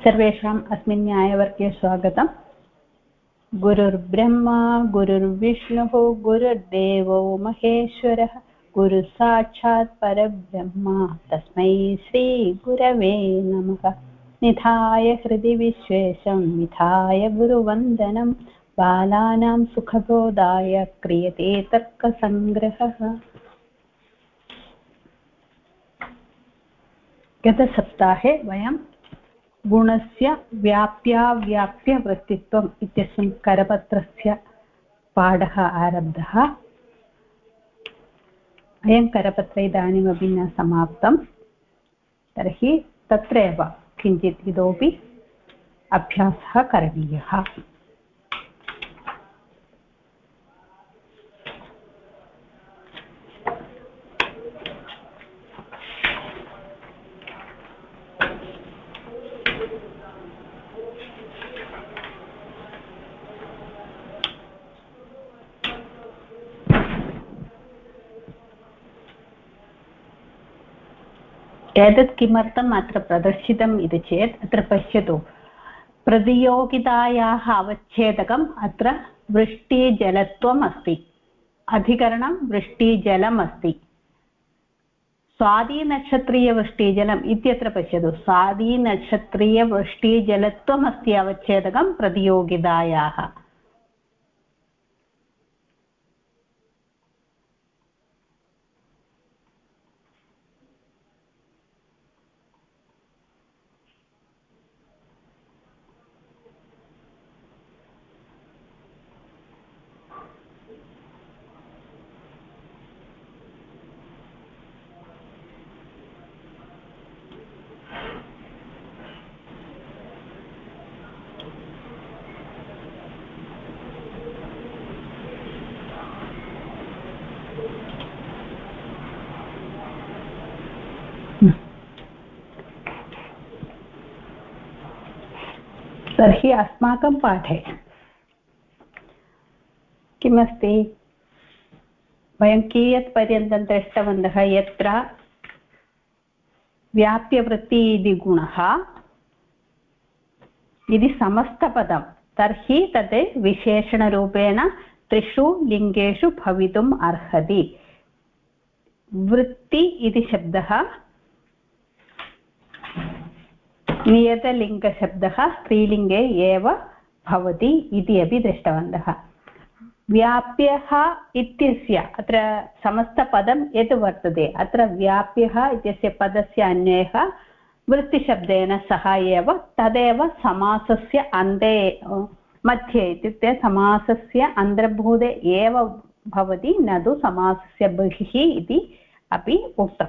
सर्वेषाम् अस्मिन् न्यायवर्गे स्वागतम्। गुरुर्ब्रह्मा गुरुर्विष्णुः गुरुर्देवो महेश्वरः गुरुसाक्षात् परब्रह्म तस्मै श्रीगुरवे नमः। निधाय हृदि विश्वेशं निधाय गुरुवन्दनं बालानां सुखबोधाय क्रियते तर्कसङ्ग्रहः। गतसप्ताहे वयं गुणस्य व्याप्याव्याप्यवृत्तित्वम् इत्यस्मिन् करपत्रस्य पाठः आरब्धः। अयं करपत्र इदानीमपि न समाप्तं, तर्हि तत्रैव किञ्चित् इतोपि अभ्यासः करणीयः। एतत् किमर्थम् अत्र प्रदर्शितम् इति चेत् अत्र पश्यतु, प्रतियोगितायाः अवच्छेदकम् अत्र वृष्टिजलत्वम् अस्ति, अधिकरणं वृष्टिजलम् अस्ति। स्वादिनक्षत्रीयवृष्टिजलम् इत्यत्र पश्यतु, स्वादिनक्षत्रीयवृष्टिजलत्वम् अस्ति अवच्छेदकं प्रतियोगितायाः। तर्हि अस्माकं पाठे किमस्ति, वयं कियत्पर्यन्तं दृष्टवन्तः, यत्र व्याप्यवृत्ति इति गुणः इति समस्तपदं, तर्हि तत् विशेषणरूपेण त्रिषु लिङ्गेषु भवितुम् अर्हति। वृत्ति इति शब्दः नियतलिङ्गशब्दः स्त्रीलिङ्गे एव भवति इति अपि दृष्टवन्तः। व्याप्यः इत्यस्य अत्र समस्तपदं यत् वर्तते, अत्र व्याप्यः इत्यस्य पदस्य अन्वयः वृत्तिशब्देन सह एव, तदेव समासस्य अन्ते मध्ये, इत्युक्ते समासस्य अन्तर्भूते एव भवति, न तु समासस्य बहिः इति अपि उक्तम्।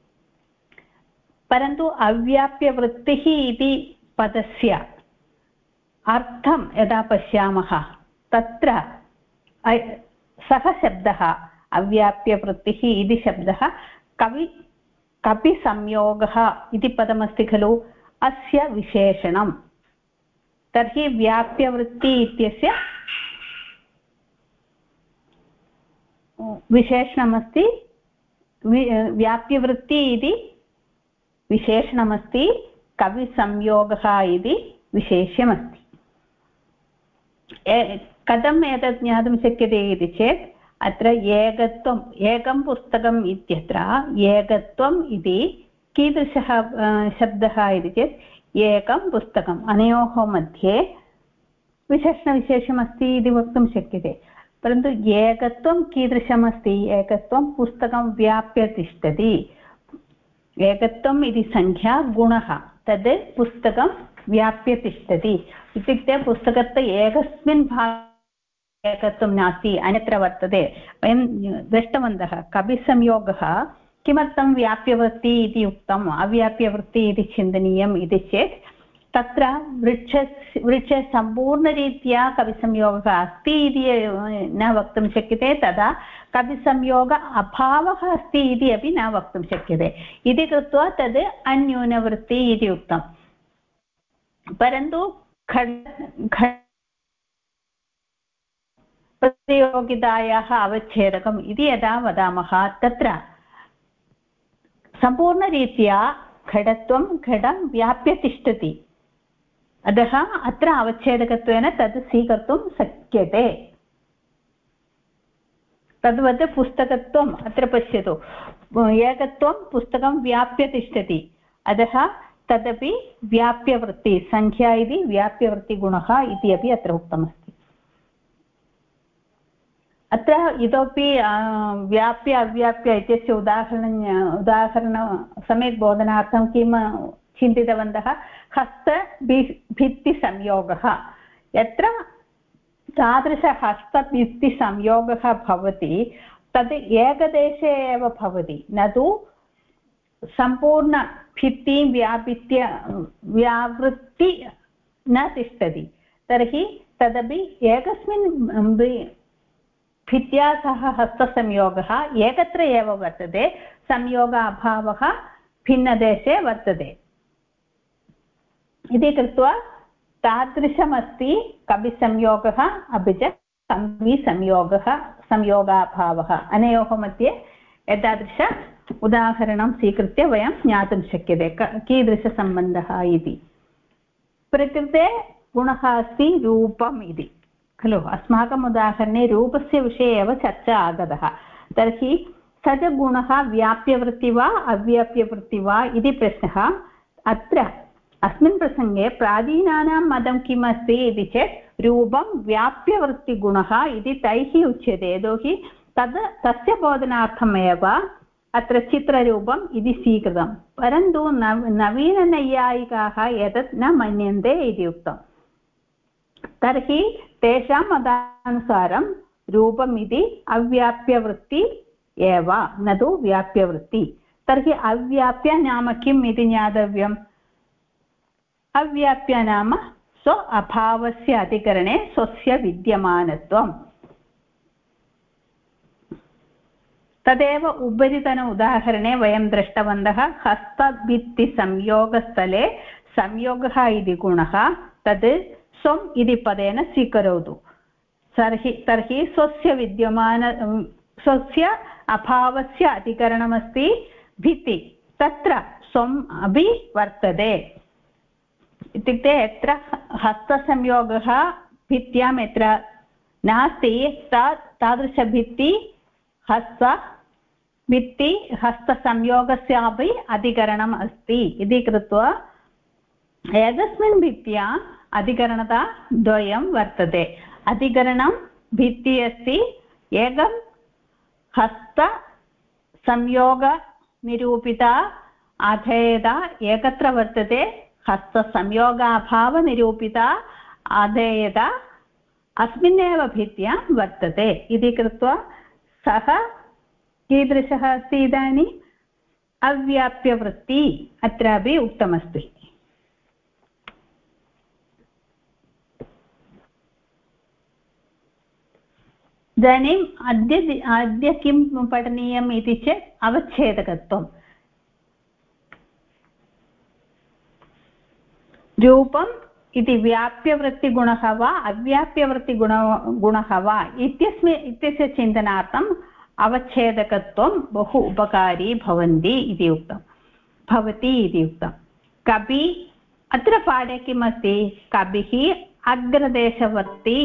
परन्तु अव्याप्यवृत्तिः इति पदस्य अर्थं यदा पश्यामः, तत्र सः शब्दः अव्याप्यवृत्तिः इति शब्दः कपिसंयोगः इति पदमस्ति खलु, अस्य विशेषणं। तर्हि व्याप्यवृत्ति इत्यस्य विशेषणमस्ति, व्याप्यवृत्ति इति विशेषणमस्ति, कविसंयोगः इति विशेष्यमस्ति। कथम् एतत् ज्ञातुं शक्यते इति चेत्, अत्र एकत्वम्, एकं पुस्तकम् इत्यत्र एकत्वम् इति कीदृशः शब्दः इति चेत्, एकं पुस्तकम्, अनयोः मध्ये विशेषणविशेषमस्ति इति वक्तुं शक्यते। परन्तु एकत्वं कीदृशमस्ति, एकत्वं पुस्तकं व्याप्य तिष्ठति। एकत्वम् इति संख्या गुणः, तद् पुस्तकं व्याप्य तिष्ठति, इत्युक्ते पुस्तकस्य एकस्मिन् भागे एकत्वं नास्ति, अन्यत्र वर्तते। वयं दृष्टवन्तः कपिसंयोगः किमर्थं व्याप्यवृत्ति इति उक्तम्, अव्याप्यवृत्ति इति चिन्तनीयम् इति चेत्, तत्र वृक्षे सम्पूर्णरीत्या कविसंयोगः अस्ति इति न वक्तुं शक्यते, तदा कविसंयोग अभावः अस्ति इति अपि न वक्तुं शक्यते। इति कृत्वा तद् अन्यूनवृत्ति इति उक्तम्। परन्तु प्रतियोगितायाः अवच्छेदकम् इति यदा वदामः, तत्र सम्पूर्णरीत्या घटत्वं घटं व्याप्य तिष्ठति, अतः अत्र अवच्छेदकत्वेन तद् स्वीकर्तुं शक्यते। तद्वत् पुस्तकत्वम् अत्र पश्यतु, एकत्वं पुस्तकं व्याप्य तिष्ठति, अतः तदपि व्याप्यवृत्ति, संख्या इति व्याप्यवृत्तिगुणः इति अपि अत्र उक्तमस्ति। अत्र इतोपि व्याप्य अव्याप्य इत्यस्य उदाहरण सम्यक् बोधनार्थं किं चिन्तितवन्तः, हस्तभित्तिसंयोगः। यत्र तादृशहस्तभित्तिसंयोगः भवति तद् एकदेशे एव भवति, न तु सम्पूर्णभित्तिं व्यावृत्ति न तिष्ठति। तर्हि तदपि एकस्मिन् भित्त्या सह हस्तसंयोगः एकत्र एव वर्तते, संयोगाभावः भिन्नदेशे वर्तते इति कृत्वा तादृशमस्ति कविसंयोगः अपि च संयोगाभावः। अनयोः मध्ये एतादृश उदाहरणं स्वीकृत्य वयं ज्ञातुं शक्यते कीदृशसम्बन्धः इति। प्रकृते गुणः अस्ति रूपम् इति खलु, अस्माकम् उदाहरणे रूपस्य विषये एव चर्चा आगतः। तर्हि स च गुणः व्याप्यवृत्ति वा अव्याप्यवृत्ति वा इति प्रश्नः। अत्र अस्मिन् प्रसङ्गे प्राचीनानां मतं किम् अस्ति इति चेत् रूपं व्याप्यवृत्तिगुणः इति तैः उच्यते, यतोहि तस्य बोधनार्थमेव अत्र चित्ररूपम् इति स्वीकृतं। परन्तु नवीननैयायिकाः एतत् न मन्यन्ते इति उक्तम्। तर्हि तेषां मतानुसारं रूपम् इति अव्याप्यवृत्ति एव, न तु व्याप्यवृत्ति। तर्हि अव्याप्य नाम किम् इति ज्ञातव्यम्। अव्याप्य नाम स्व अभावस्य अधिकरणे स्वस्य विद्यमानत्वम्। तदेव उपरितन उदाहरणे वयं दृष्टवन्तः। हस्तभित्तिसंयोगस्थले संयोगः इति गुणः तद् स्वम् इति पदेन स्वीकरोतु। तर्हि स्वस्य अभावस्य अधिकरणमस्ति भित्ति, तत्र स्वम् अपि वर्तते। इत्युक्ते यत्र हस्तसंयोगः भित्त्यां यत्र नास्ति तादृशभित्ति हस्तसंयोगस्यापि अधिकरणम् अस्ति इति कृत्वा एकस्मिन् भित्त्याम् अधिकरणता द्वयं वर्तते। अधिकरणं भित्ति अस्ति, एकं हस्तसंयोगनिरूपिता अधेयता एकत्र वर्तते, हस्तसंयोगाभावनिरूपिता अधेयता अस्मिन्नेव भित्त्यां वर्तते इति कृत्वा सः कीदृशः अस्ति इदानीम् अव्याप्यवृत्ति अत्रापि उक्तमस्ति। इदानीम् अद्य किं पठनीयम् इति चेत् अवच्छेदकत्वम्। रूपम् इति व्याप्यवृत्तिगुणः वा अव्याप्यवृत्तिगुणः वा इत्यस्य चिन्तनार्थम् अवच्छेदकत्वं बहु उपकारी भवति इति उक्तं। कवि अत्र पाठे किम् अस्ति, कविः अग्रदेशवर्ती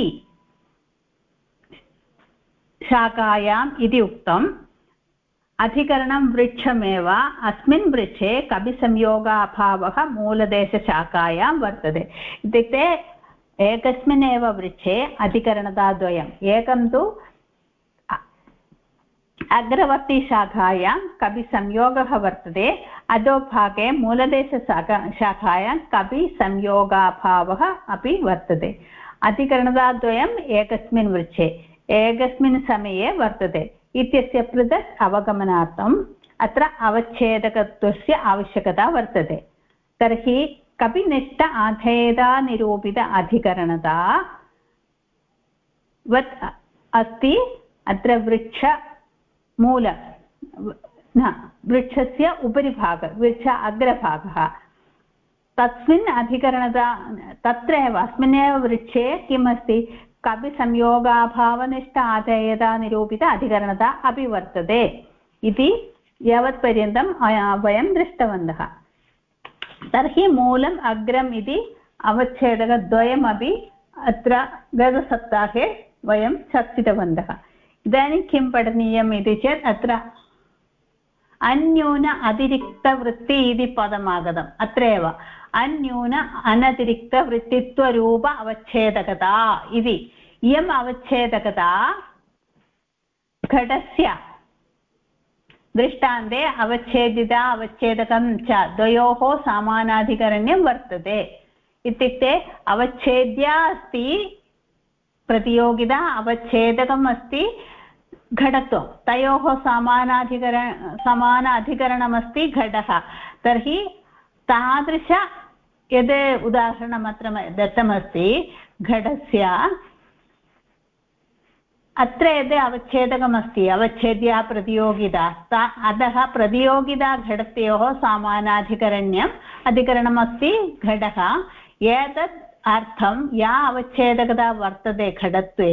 शाखायाम् इति उक्तम्। अधिकरणं वृक्षमेव, अस्मिन् वृक्षे कविसंयोगाभावः मूलदेशशाखायां वर्तते। इत्युक्ते एकस्मिन् एव वृक्षे अधिकरणताद्वयम्, एकं तु अग्रवर्तीशाखायां कविसंयोगः वर्तते, अधोभागे मूलदेशशाखायां कविसंयोगाभावः अपि वर्तते। अधिकरणताद्वयम् एकस्मिन् वृक्षे एकस्मिन् समये वर्तते इत्यस्य पृथक् अवगमनार्थम् अत्र अवच्छेदकत्वस्य आवश्यकता वर्तते। तर्हि कविनिष्ठ आधेयता निरूपित अधिकरणता वत् अस्ति अत्र वृक्षस्य उपरि भागः, वृक्ष अग्रभागः, तस्मिन् अधिकरणता तत्र एव अस्मिन्नेव वृक्षे किम् अस्ति, कविसंयोगाभावनिष्ठ आधेयता निरूपित अधिकरणता अपि वर्तते इति यावत्पर्यन्तं वयं दृष्टवन्तः। तर्हि मूलम् अग्रम् इति अवच्छेदकद्वयमपि अत्र गतसप्ताहे वयं चर्चितवन्तः। इदानीं किं पठनीयम् इति चेत् अत्र अन्यून अतिरिक्तवृत्ति इति पदमागतम्। अत्रैव अन्यून अनतिरिक्तवृत्तित्वरूप अवच्छेदकता इति। इयम् अवच्छेदकता घटस्य दृष्टान्ते अवच्छेदिता अवच्छेदकं च द्वयोः समानाधिकरण्यं वर्तते। इत्युक्ते अवच्छेद्या अस्ति प्रतियोगिता, अवच्छेदकम् अस्ति घटत्वं, तयोः समान अधिकरणमस्ति घटः। तर्हि तादृश यद् उदाहरणमत्र दत्तमस्ति घटस्य, अत्र यद् अवच्छेदकमस्ति अवच्छेद्या प्रतियोगिता, अतः प्रतियोगिता घटत्योः अधिकरणमस्ति घटः। एतत् अर्थं या अवच्छेदकता वर्तते घटत्वे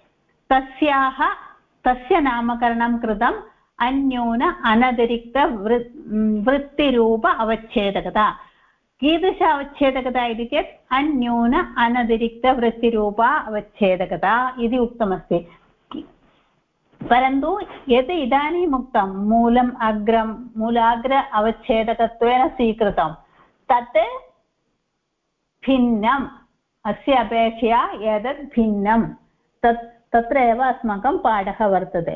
तस्य नामकरणं कृतम् अन्यून वृत्तिरूप अवच्छेदकता। कीदृश अवच्छेदकता इति चेत् अन्यून अनतिरिक्तवृत्तिरूपा अवच्छेदकता इति उक्तमस्ति। परन्तु यत् इदानीम् उक्तं मूलाग्र अवच्छेदकत्वेन स्वीकृतं तत् भिन्नम्, अस्य अपेक्षया एतत् भिन्नं। तत्र एव अस्माकं पाठः वर्तते।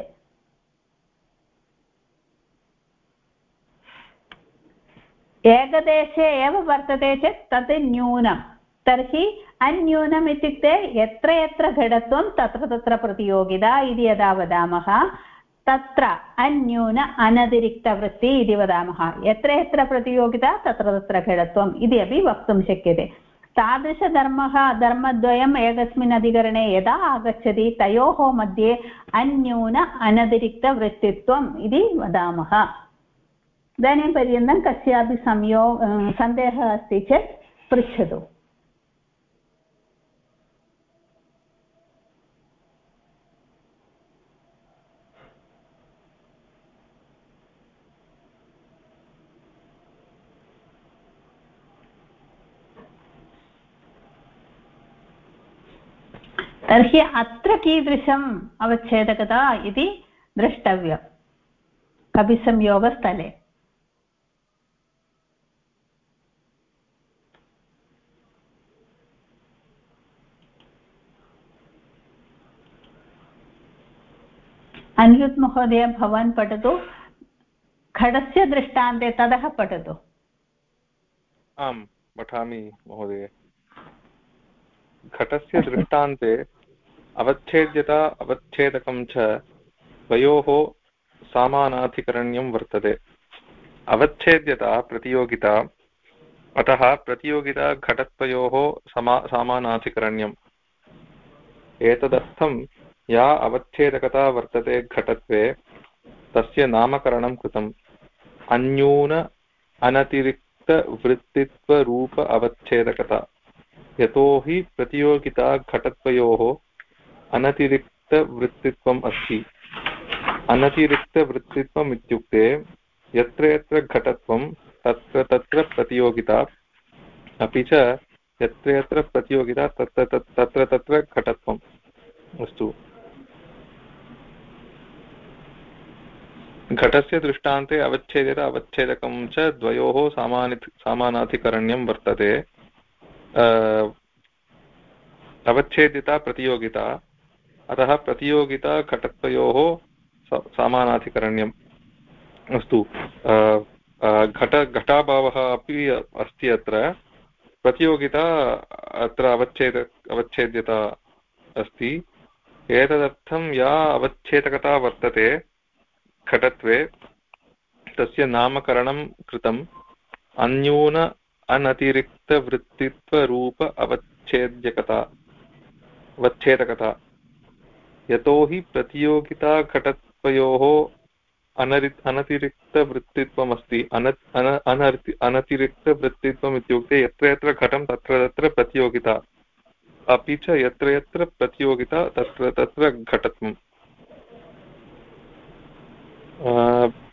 एकदेशे एव वर्तते चेत् तत् न्यूनं। तर्हि अन्यूनम् इत्युक्ते यत्र यत्र घटत्वं तत्र तत्र प्रतियोगिता इति यदा वदामः तत्र अन्यून अनतिरिक्तवृत्ति इति वदामः। यत्र यत्र प्रतियोगिता तत्र तत्र घटत्वम् इति अपि वक्तुं शक्यते। तादृशधर्मद्वयम् एकस्मिन् अधिकरणे यदा आगच्छति तयोः मध्ये अन्यून अनतिरिक्तवृत्तित्वम् इति वदामः। इदानीं पर्यन्तं कस्यापि सन्देहः अस्ति चेत् पृच्छतु। तर्हि अत्र कीदृशम् अवच्छेदकता इति द्रष्टव्यम् कपिसंयोगस्थले। अनिरुद्ध महोदय भवान् पठतु। घटस्य दृष्टान्ते ततः पठतु। आम् पठामि महोदय। घटस्य दृष्टान्ते अवच्छेद्यता अवच्छेदकं च द्वयोः समानाधिकरण्यं वर्तते। अवच्छेद्यता प्रतियोगिता, अतः प्रतियोगिता घटत्वयोः समानाधिकरण्यम्। एतदर्थं या अवच्छेदकता वर्तते घटत्वे तस्य नामकरणं कृतम् अन्यून अनतिरिक्तवृत्तित्वरूप अवच्छेदकता। यतो हि प्रतियोगिता घटत्वयोः अनतिरिक्तवृत्तित्वम् अस्ति। अनतिरिक्तवृत्तित्वम् इत्युक्ते यत्र यत्र घटत्वं तत्र तत्र प्रतियोगिता, अपि च यत्र यत्र प्रतियोगिता तत्र तत्र घटत्वम्। अस्तु, घटस्य दृष्टान्ते अवच्छेद्यता अवच्छेदकं च द्वयोः समानाधिकरण्यं वर्तते। अवच्छेद्यता प्रतियोगिता, अतः प्रतियोगिता घटत्वयोः समानाधिकरण्यम्। अस्तु, घटाभावः अपि अस्ति अत्र। प्रतियोगिता अत्र अवच्छेद्यता अस्ति। एतदर्थं या अवच्छेदकता वर्तते घटत्वे तस्य नामकरणं कृतम् अन्यून अनतिरिक्तवृत्तित्वरूप अवच्छेदकता। यतो हि प्रतियोगिता घटत्वयोः अनतिरिक्तवृत्तित्वमस्ति। अनतिरिक्तवृत्तित्वम् इत्युक्ते यत्र यत्र घटं तत्र तत्र प्रतियोगिता, अपि च यत्र यत्र प्रतियोगिता तत्र तत्र घटत्वम्।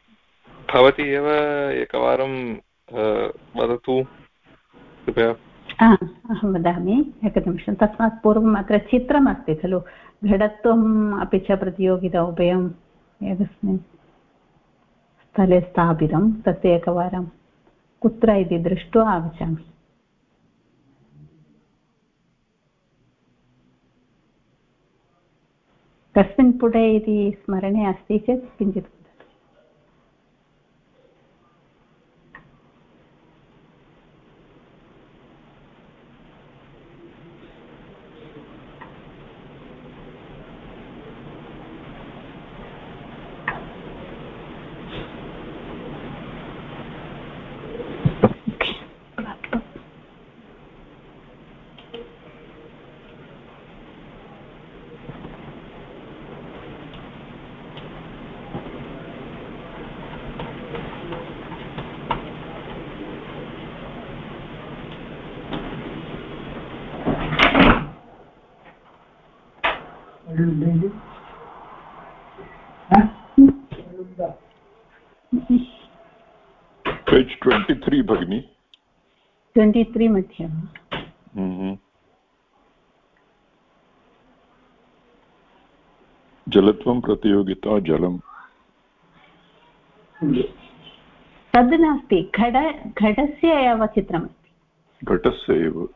भवती एव एकवारं वदतु कृपया। अहं वदामि एकनिमिषं। तस्मात् पूर्वम् अत्र चित्रमस्ति खलु, घटत्वम् अपि च प्रतियोगिता उभयम् एकस्मिन् स्थले स्थापितं। तत् एकवारं कुत्र इति दृष्ट्वा आगच्छामि। कस्मिन् पुटे इति स्मरणे अस्ति चेत् किञ्चित् पेज् 23 भगिनि। 23 मध्ये जलत्वं प्रतियोगिता जलम् तद् नास्ति, घटस्य एव चित्रमस्ति। घटस्य एव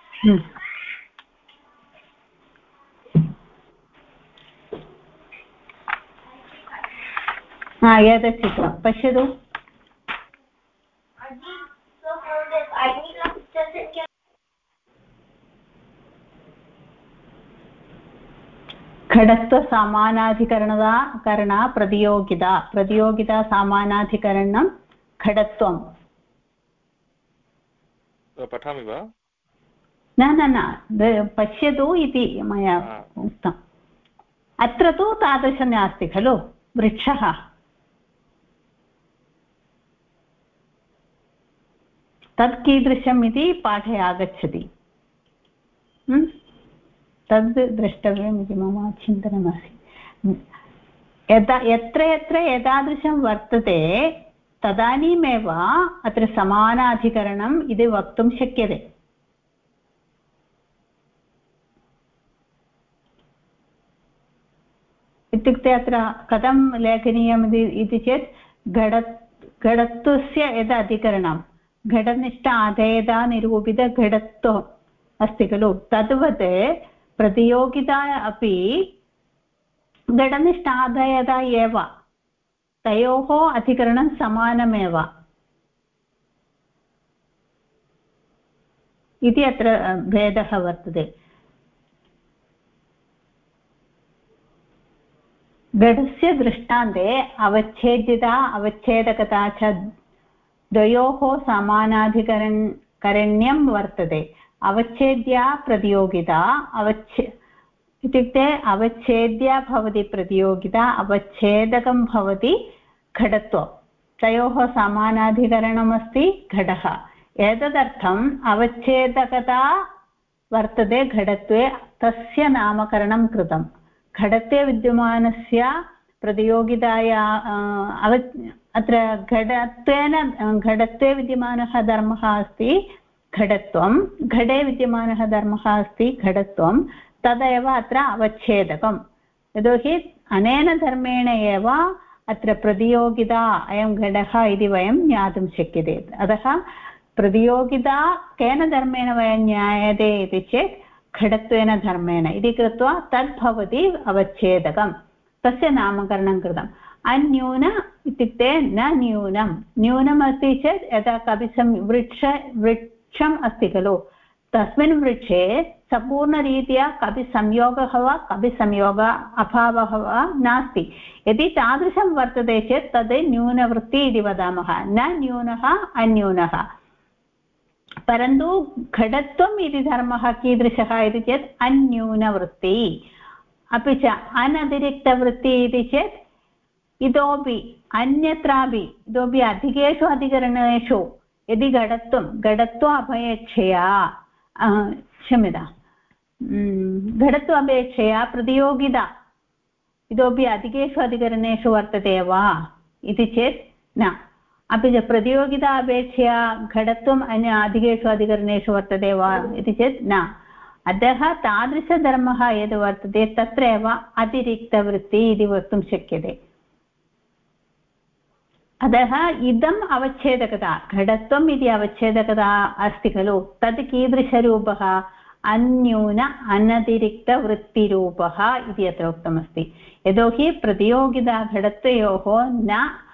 एतत् चित्रं पश्यतु। घटत्वसमानाधिकरणता प्रतियोगिता समानाधिकरणं घटत्वं। पठामि वा? न पश्यतु इति मया उक्तम्। अत्र तु तादृशं नास्ति खलु, वृक्षः। तत् कीदृशम् इति पाठे आगच्छति, तद् द्रष्टव्यम् इति मम चिन्तनमासीत्। यत्र यत्र एतादृशं वर्तते तदानीमेव अत्र समानाधिकरणम् इति वक्तुं शक्यते। इत्युक्ते अत्र कथं लेखनीयम् इति चेत् घटत्वस्य यद् अधिकरणं घटनिष्ठ आधेयता निरूपितघटत्वम् अस्ति खलु, तद्वत् प्रतियोगिता अपि घटनिष्ठ आधेयता एव, तयोः अधिकरणं समानमेव इति अत्र भेदः वर्तते। घटस्य दृष्टान्ते अवच्छेद्यता अवच्छेदकता च द्वयोः समानाधिकरण्यं वर्तते। अवच्छेद्या प्रतियोगिता इत्युक्ते अवच्छेद्या भवति प्रतियोगिता, अवच्छेदकं भवति घटत्वं, तयोः समानाधिकरणमस्ति घटः। एतदर्थम् अवच्छेदकता वर्तते घटत्वे, तस्य नामकरणं कृतं। घटत्वे विद्यमानस्य प्रतियोगिताया अत्र घटत्वे विद्यमानः धर्मः अस्ति घटत्वं, घटे विद्यमानः धर्मः अस्ति घटत्वं, तदेव अत्र अवच्छेदकं। यतोहि अनेन धर्मेण एव अत्र प्रतियोगिता अयं घटः इति वयं ज्ञातुं शक्यते। अतः प्रतियोगिता केन धर्मेण वयं ज्ञायते इति चेत् घटत्वेन धर्मेण इति कृत्वा तद्भवति अवच्छेदकं, तस्य नामकरणं कृतम्। अन्यून इत्युक्ते न न्यूनं, न्यूनम् अस्ति चेत् यदा वृक्षम् अस्ति खलु, तस्मिन् वृक्षे सम्पूर्णरीत्या कपि संयोगः वा कपि संयोग अभावः वा नास्ति। यदि तादृशं वर्तते चेत् तद् न्यूनवृत्ति इति वदामः, न न्यूनः अन्यूनः। परन्तु घटत्वम् इति धर्मः कीदृशः इति चेत् अन्यूनवृत्ति, अपि च अनतिरिक्तवृत्ति इति चेत् इतोपि अन्यत्रापि इतोपि अधिकेषु अधिकरणेषु यदि घटत्व अपेक्षया घटत्व अपेक्षया प्रतियोगिता इतोपि अधिकेषु अधिकरणेषु वर्तते वा इति चेत् न। अपि च प्रतियोगिता अपेक्षया घटत्वम् अन्य अधिकेषु अधिकरणेषु वर्तते वा इति चेत् न। अतः तादृशधर्मः यद् वर्तते तत्रैव अतिरिक्तवृत्तिः इति वक्तुं शक्यते। अतः इदम् अवच्छेदकता घटत्वम् इति अवच्छेदकता अस्ति खलु तत् कीदृशरूपः अन्यून अनतिरिक्तवृत्तिरूपः इति अत्र उक्तमस्ति। यतोहि प्रतियोगिता घटत्वयोः न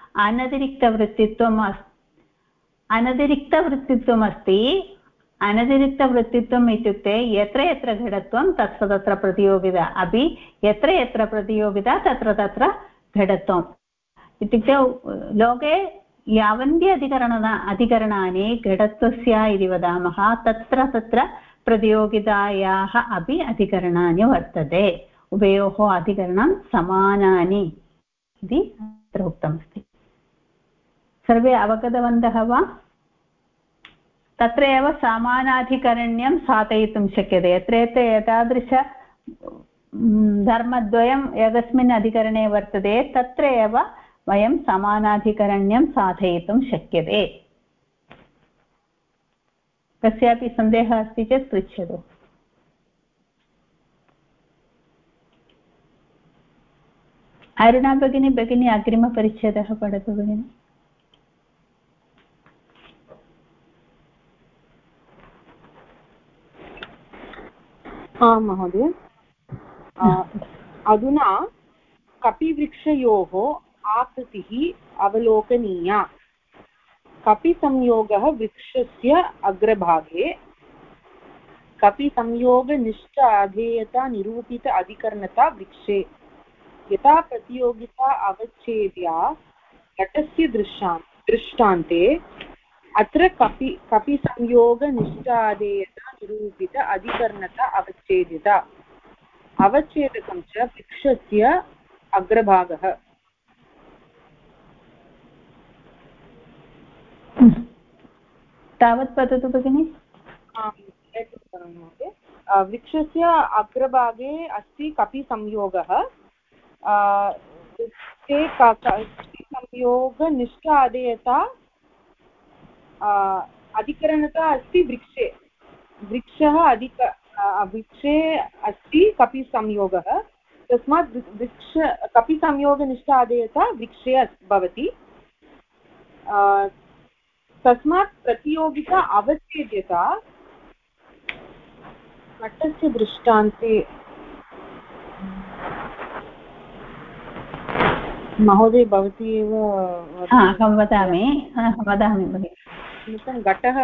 अनतिरिक्तवृत्तित्वम् अस्ति। अनतिरिक्तवृत्तित्वम् इत्युक्ते यत्र यत्र घटत्वं तत्र तत्र प्रतियोगिता अपि यत्र यत्र प्रतियोगिता तत्र तत्र घटत्वम् इत्युक्ते लोके यावन्ति अधिकरणानि घटत्वस्य इति वदामः तत्र तत्र प्रतियोगितायाः अपि अधिकरणानि वर्तते। उभयोः अधिकरणं समानानि इति अत्र उक्तमस्ति। सर्वे अवगतवन्तः वा? तत्र एव समानाधिकरण्यं साधयितुं शक्यते। यत्र यत्र एतादृश धर्मद्वयम् एकस्मिन् अधिकरणे वर्तते तत्र एव वयं समानाधिकरण्यं साधयितुं शक्यते। कस्यापि सन्देहः अस्ति चेत् पृच्छतु। अरुणा भगिनी अग्रिमपरिच्छेदः पठतु भगिनि। आं महोदय। अधुना कपिवृक्षयोः आकृतिः अवलोकनीया। कपिसंयोगः वृक्षस्य अग्रभागे कपिसंयोगनिष्ठ अधेयता निरूपित अधिकरणता वृक्षे यथा प्रतियोगिता अवच्छेद्या घटस्य दृष्टान्ते अत्र कपिसंयोगनिष्ठाधेयता निरूपित अधिकरणता अवच्छेदिता अवच्छेदकं च वृक्षस्य अग्रभागः। तावत् वदतु भगिनि। वृक्षस्य अग्रभागे अस्ति कपिसंयोगः। ते कपिसंयोगनिष्ठ अधेयता अधिकरणता अस्ति वृक्षे। वृक्षे अस्ति कपिसंयोगः तस्मात् कपिसंयोगनिष्ठ अधेयता वृक्षे भवति। तस्मात् प्रतियोगिता अवच्छेद्यता घटस्य दृष्टान्ते। महोदय भवती एव। अहं वदामि भगिनि। घटः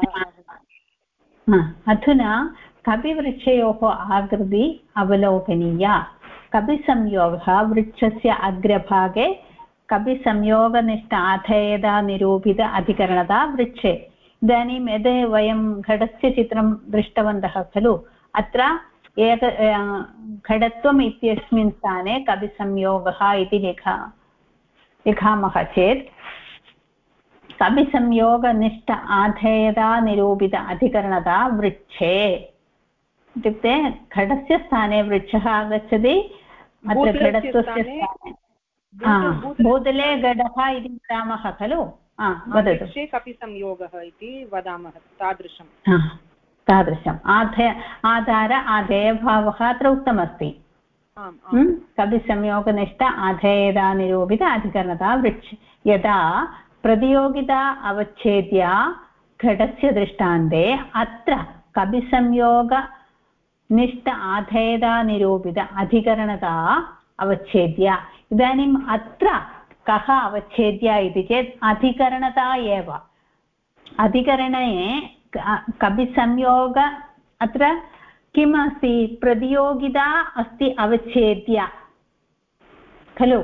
अधुना कपिवृक्षयोः आकृति अवलोकनीया। कपिसंयोगः वृक्षस्य अग्रभागे कपिसंयोगनिष्ठ आधेयता निरूपित अधिकरणता वृक्षे। इदानीं यद् वयं घटस्य चित्रं दृष्टवन्तः खलु अत्र घटत्वम् इत्यस्मिन् स्थाने कपिसंयोगः इति लिखामः चेत् कपिसंयोगनिष्ठ आधेयता निरूपित अधिकरणता वृक्षे इत्युक्ते घटस्य स्थाने वृक्षः आगच्छति। अत्र घटत्वस्य स्थाने भूतले घटः इति वदामः खलु। वदतु। कपिसंयोगः इति वदामः तादृशम् आधार आधेयभावः अत्र उक्तमस्ति। कपिसंयोगनिष्ठ आधेयता निरूपित अधिकरणता वृक्ष यदा प्रतियोगिता अवच्छेद्या घटस्य दृष्टान्ते अत्र कपिसंयोगनिष्ठ आधेयता निरूपित अधिकरणता अवच्छेद्या। इदानीम् अत्र कः अवच्छेद्या इति चेत् अधिकरणता एव। अधिकरणे कपिसंयोग अत्र किम् अस्ति? प्रतियोगिता अस्ति अवच्छेद्या खलु।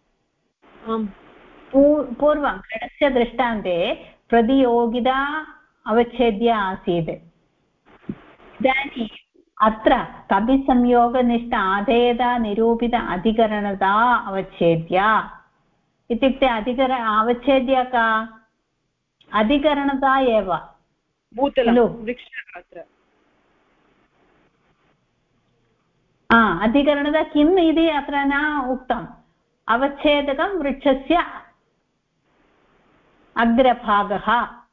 पूर्वं घटस्य दृष्टान्ते प्रतियोगिता अवच्छेद्या आसीत्। इदानीम् अत्र कपिसंयोगनिष्ठ आधेयता निरूपित अधिकरणता अवच्छेद्या इत्युक्ते अवच्छेद्या का? अधिकरणता एव खलु। अधिकरणता किम् इति अत्र न उक्तम्। अवच्छेदकं वृक्षस्य अग्रभागः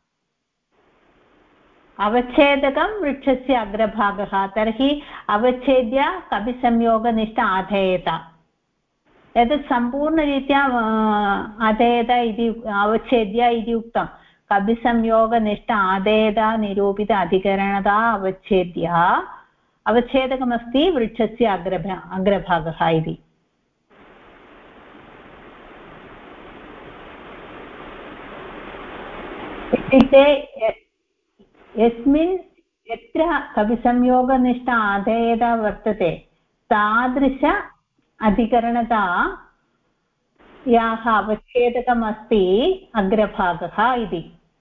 अवच्छेदकं वृक्षस्य अग्रभागः तर्हि अवच्छेद्य कपिसंयोगनिष्ठ आधेयत एतत् सम्पूर्णरीत्या आधेयत इति अवच्छेद्य इति उक्तं कपिसंयोगनिष्ठ आधेयत निरूपित अधिकरणता अवच्छेद्य अवच्छेदकमस्ति वृक्षस्य अग्रभागः इति इत्युक्ते यस्मिन् यत्र कविसंयोगनिष्ठ आधेयता वर्तते तादृश अधिकरणता याः अवच्छेदकमस्ति अग्रभागः इति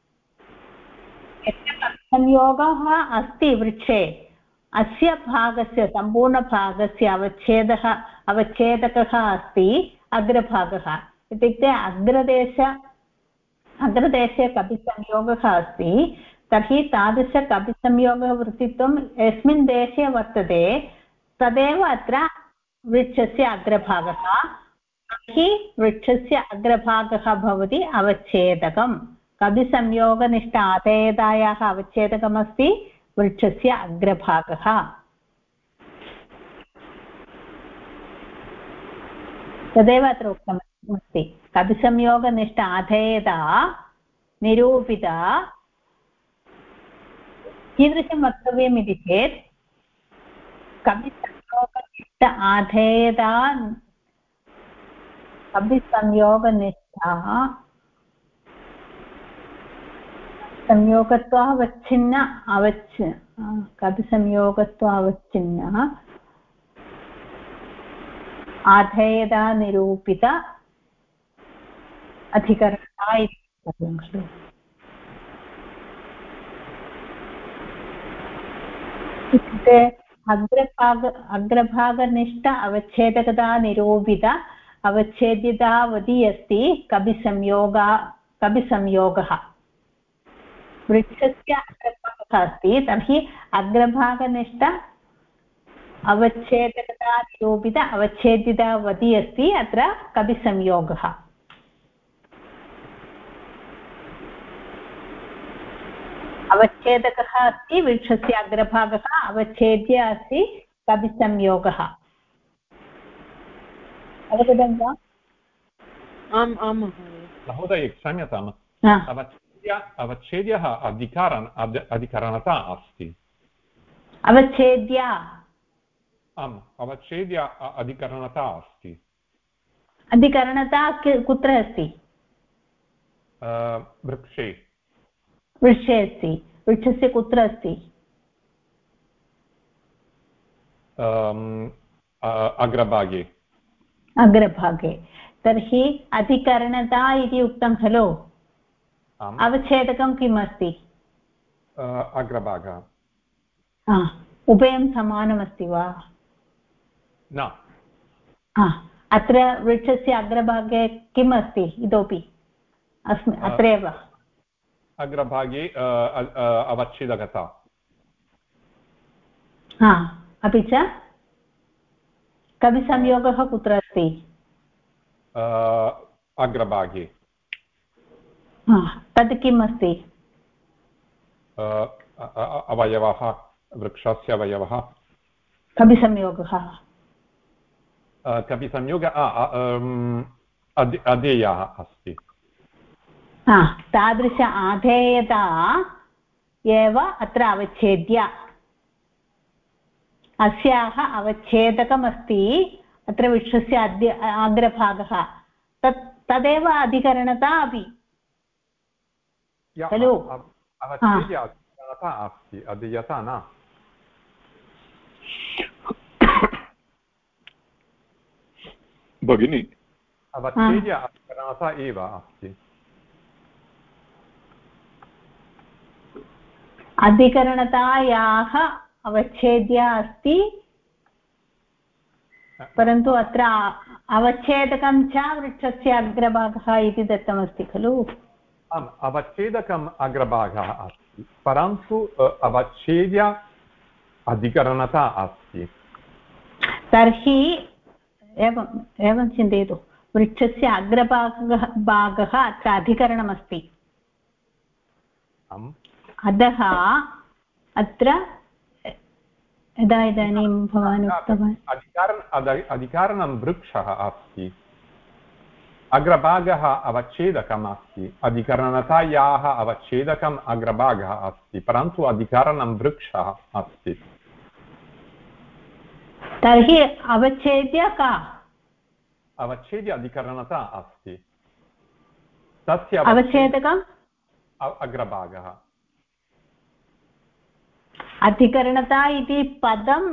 यत्र कविसंयोगः अस्ति वृक्षे अस्य भागस्य सम्पूर्णभागस्य अवच्छेदकः अस्ति अग्रभागः इत्युक्ते अग्रदेशे कपिसंयोगः अस्ति तर्हि तादृशकपिसंयोगवृत्तित्वं यस्मिन् देशे वर्तते तदेव अत्र वृक्षस्य अग्रभागः तर्हि वृक्षस्य अग्रभागः भवति अवच्छेदकं कपिसंयोगनिष्ठ आधेयतायाः अवच्छेदकमस्ति वृक्षस्य अग्रभागः तदेव अत्र उक्तमस्ति कपिसंयोगनिष्ठ आधेयता निरूपिता कीदृशं वक्तव्यम् इति चेत् कपिसंयोगनिष्ठ आधेयता कपिसंयोगनिष्ठा संयोगत्वावच्छिन्न कपिसंयोगत्वावच्छिन्न आधेयता निरूपित अधिकरणता इति वक्तव्यं खलु इत्युक्ते अग्रभागनिष्ठ अवच्छेदकता निरूपित अवच्छेद्यतावधि अस्ति कपिसंयोगः वृक्षस्य अग्रभागः अस्ति तर्हि अग्रभागनिष्ठ अवच्छेदकता निरूपित अवच्छेद्यतावधि अस्ति अत्र कपिसंयोगः अवच्छेदकः अस्ति वृक्षस्य अग्रभागः अवच्छेद्य अस्ति कपिसंयोगः अवगतं वा आम् आं महोदय क्षम्यताम् अवच्छेद्यः अधिकरणता अस्ति अवच्छेद्य आम् अवच्छेद्य अधिकरणता अस्ति अधिकरणता कुत्र अस्ति वृक्षे अस्ति वृक्षस्य कुत्र अस्ति अग्रभागे तर्हि अधिकरणता इति उक्तं खलु अवच्छेदकं किम् अस्ति अग्रभागः उभयं समानमस्ति वा न अत्र वृक्षस्य अग्रभागे किम् अस्ति इतोपि अत्रैव अग्रभागे अवच्छेदकता अपि च कपिसंयोगः कुत्र अस्ति अग्रभागे तत् किम् अस्ति अवयवः वृक्षस्य अवयवः कपिसंयोगः अधेयः अस्ति तादृश आधेयता एव अत्र अवच्छेद्य अस्याः अवच्छेदकमस्ति अत्र वृक्षस्य अग्रभागः तदेव अधिकरणता अपि खलु अस्ति अधीयता न भगिनी अवच्छेद्य अधिकरणता एव अस्ति अधिकरणतायाः अवच्छेद्य अस्ति परन्तु अत्र अवच्छेदकं च वृक्षस्य अग्रभागः इति दत्तमस्ति खलु आम् अवच्छेदकम् अग्रभागः अस्ति परन्तु अवच्छेद्य अधिकरणता अस्ति तर्हि एवं चिन्तयतु वृक्षस्य अग्रभागः अत्र अधिकरणमस्ति अधः अत्र यदा इदानीं भवान् उक्तवान् अधिकरणं वृक्षः अस्ति, अग्रभागः अवच्छेदकम् अस्ति, अधिकरणतायाः अवच्छेदकम् अग्रभागः अस्ति, परन्तु अधिकरणं वृक्षः अस्ति। तर्हि अवच्छेद्य का अवच्छेद्य अधिकरणता अस्ति, तस्य अवच्छेदकम् अग्रभागः। अधिकरणता इति पदं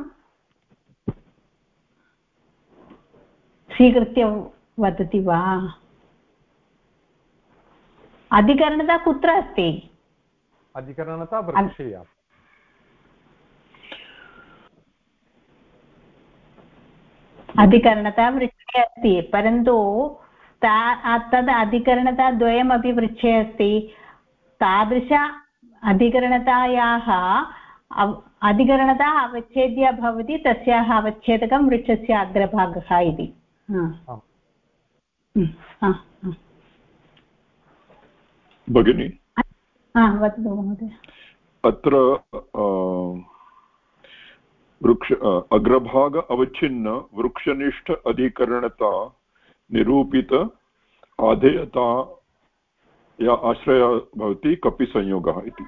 स्वीकृत्य वदति वा? अधिकरणता कुत्र अस्ति? अधिकरणता वृक्षे अस्ति। अधिकरणता वृक्षे अस्ति, परन्तु तद् अधिकरणता द्वयमपि वृक्षे अस्ति। तादृश अधिकरणतायाः अधिकरणता अवच्छेद्य भवति, तस्याः अवच्छेदकं वृक्षस्य अग्रभागः इति। भगिनी वदतु महोदय। अत्र वृक्ष अग्रभाग अवच्छिन्न वृक्षनिष्ठ अधिकरणता निरूपित आधेयता या आश्रय भवति कपिसंयोगः इति।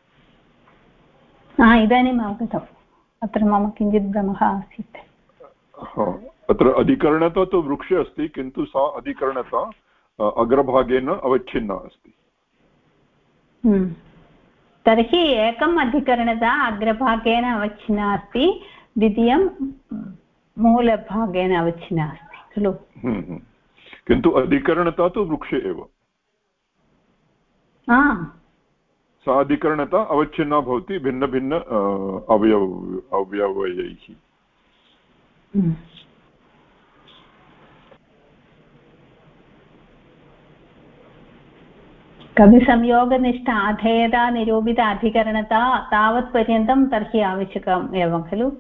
इदानीम् अवगतम्। अत्र मम किञ्चित् भ्रमः आसीत्। अत्र अधिकरणता तु वृक्षे अस्ति, किन्तु सा अधिकरणता अग्रभागेन अवच्छिन्ना अस्ति। तर्हि एकम् अधिकरणता अग्रभागेन अवच्छिन्ना अस्ति, द्वितीयं मूलभागेन अवच्छिन्ना अस्ति खलु? किन्तु अधिकरणता तु वृक्षे एव। सा अधिकरणता अवच्छिन्ना भवति भिन्नभिन्न अवयवैः। कविसंयोगनिष्ठ आधेयता निरूपित अधिकरणता तावत्पर्यन्तं तर्हि आवश्यकम् एव खलु?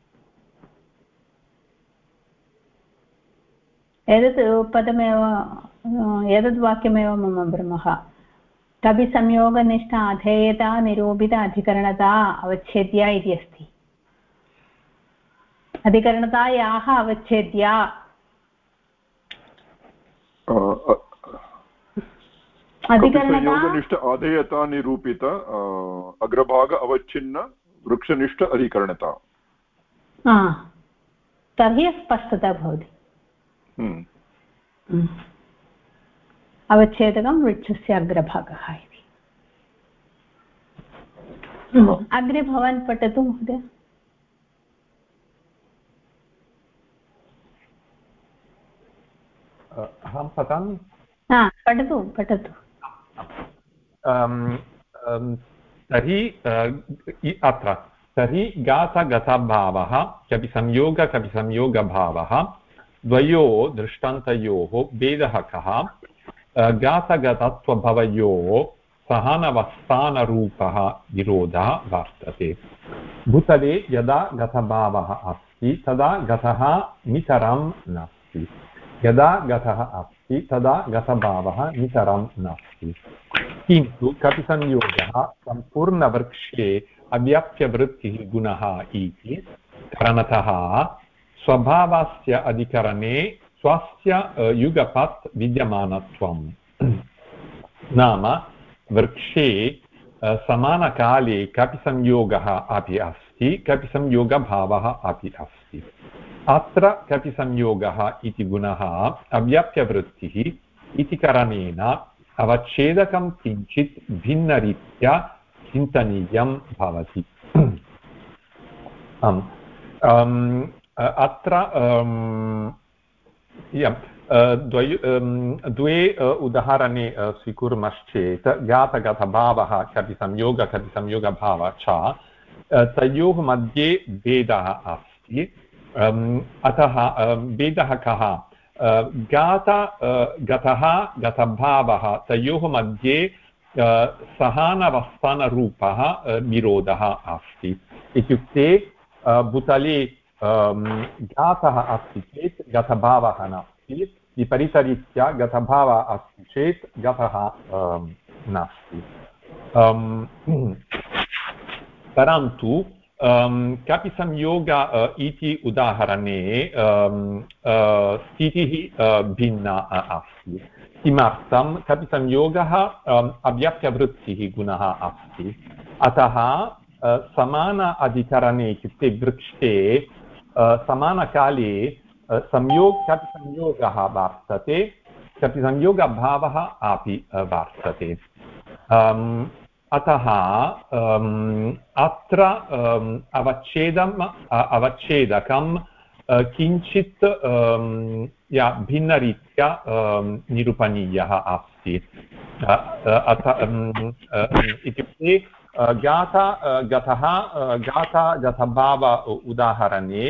एतत् पदमेव, एतद् वाक्यमेव मम भ्रमः। कविसंयोगनिष्ठ आधेयता निरूपित अधिकरणता अवच्छेद्या इति अस्ति। अधिकरणतायाः अवच्छेद्या कपिसंयोगनिष्ठ आधेयता निरूपित अग्रभाग अवच्छिन्न वृक्षनिष्ठ अधिकरणता। तर्हि स्पष्टता भवति। अवच्छेदकं वृक्षस्य अग्रभागः इति। अग्रे भवान् पठतु महोदय। अहं पठामि? पठतु पठतु। तर्हि अत्र तर्हि गातगतभावः कपिसंयोगभावः द्वयोः दृष्टान्तयोः भेदः कः? गातगतत्वभवयोः सहनवस्थानरूपः विरोधः वर्तते। भूतले यदा गतभावः अस्ति तदा गतः नितरं नास्ति, यदा गतः अस्ति तदा गतभावः नितरं नास्ति। किन्तु कपिसंयोगः सम्पूर्णवृक्षे अव्याप्यवृत्तिः गुणः इति कारणतः स्वभावस्य अधिकरणे स्वस्य युगपत् विद्यमानत्वं। नाम वृक्षे समानकाले कपिसंयोगः अपि अस्ति, कपिसंयोगभावः अपि अस्ति। अत्र कपिसंयोगः इति गुणः अव्याप्यवृत्तिः इति कारणेन अवच्छेदकं किञ्चित् भिन्नरीत्या चिन्तनीयं भवति। अत्र द्वे उदाहरणे स्वीकुर्मश्चेत् गातगतभावः कपिसंयोगभावः च तयोः मध्ये भेदः अस्ति। अतः भेदः कः? गतः गतभावः तयोः मध्ये सहानवस्थानरूपः निरोधः अस्ति। इत्युक्ते भूतले गातः अस्ति चेत् गतभावः नास्ति, विपरीतरीत्या गतभावः अस्ति चेत् गतः नास्ति। परन्तु कपिसंयोग इति उदाहरणे स्थितिः भिन्ना अस्ति। किमर्थं? कपिसंयोगः अव्याप्यवृत्तिः गुणः अस्ति। अतः समान अधिकरणे इत्युक्ते वृक्षे समानकाले कपिसंयोगः वर्तते, कपिसंयोगभावः अपि वर्तते। अतः अत्र अवच्छेदकं किञ्चित् भिन्नरीत्या निरूपणीयः अस्ति। इत्युक्ते गतभाव उदाहरणे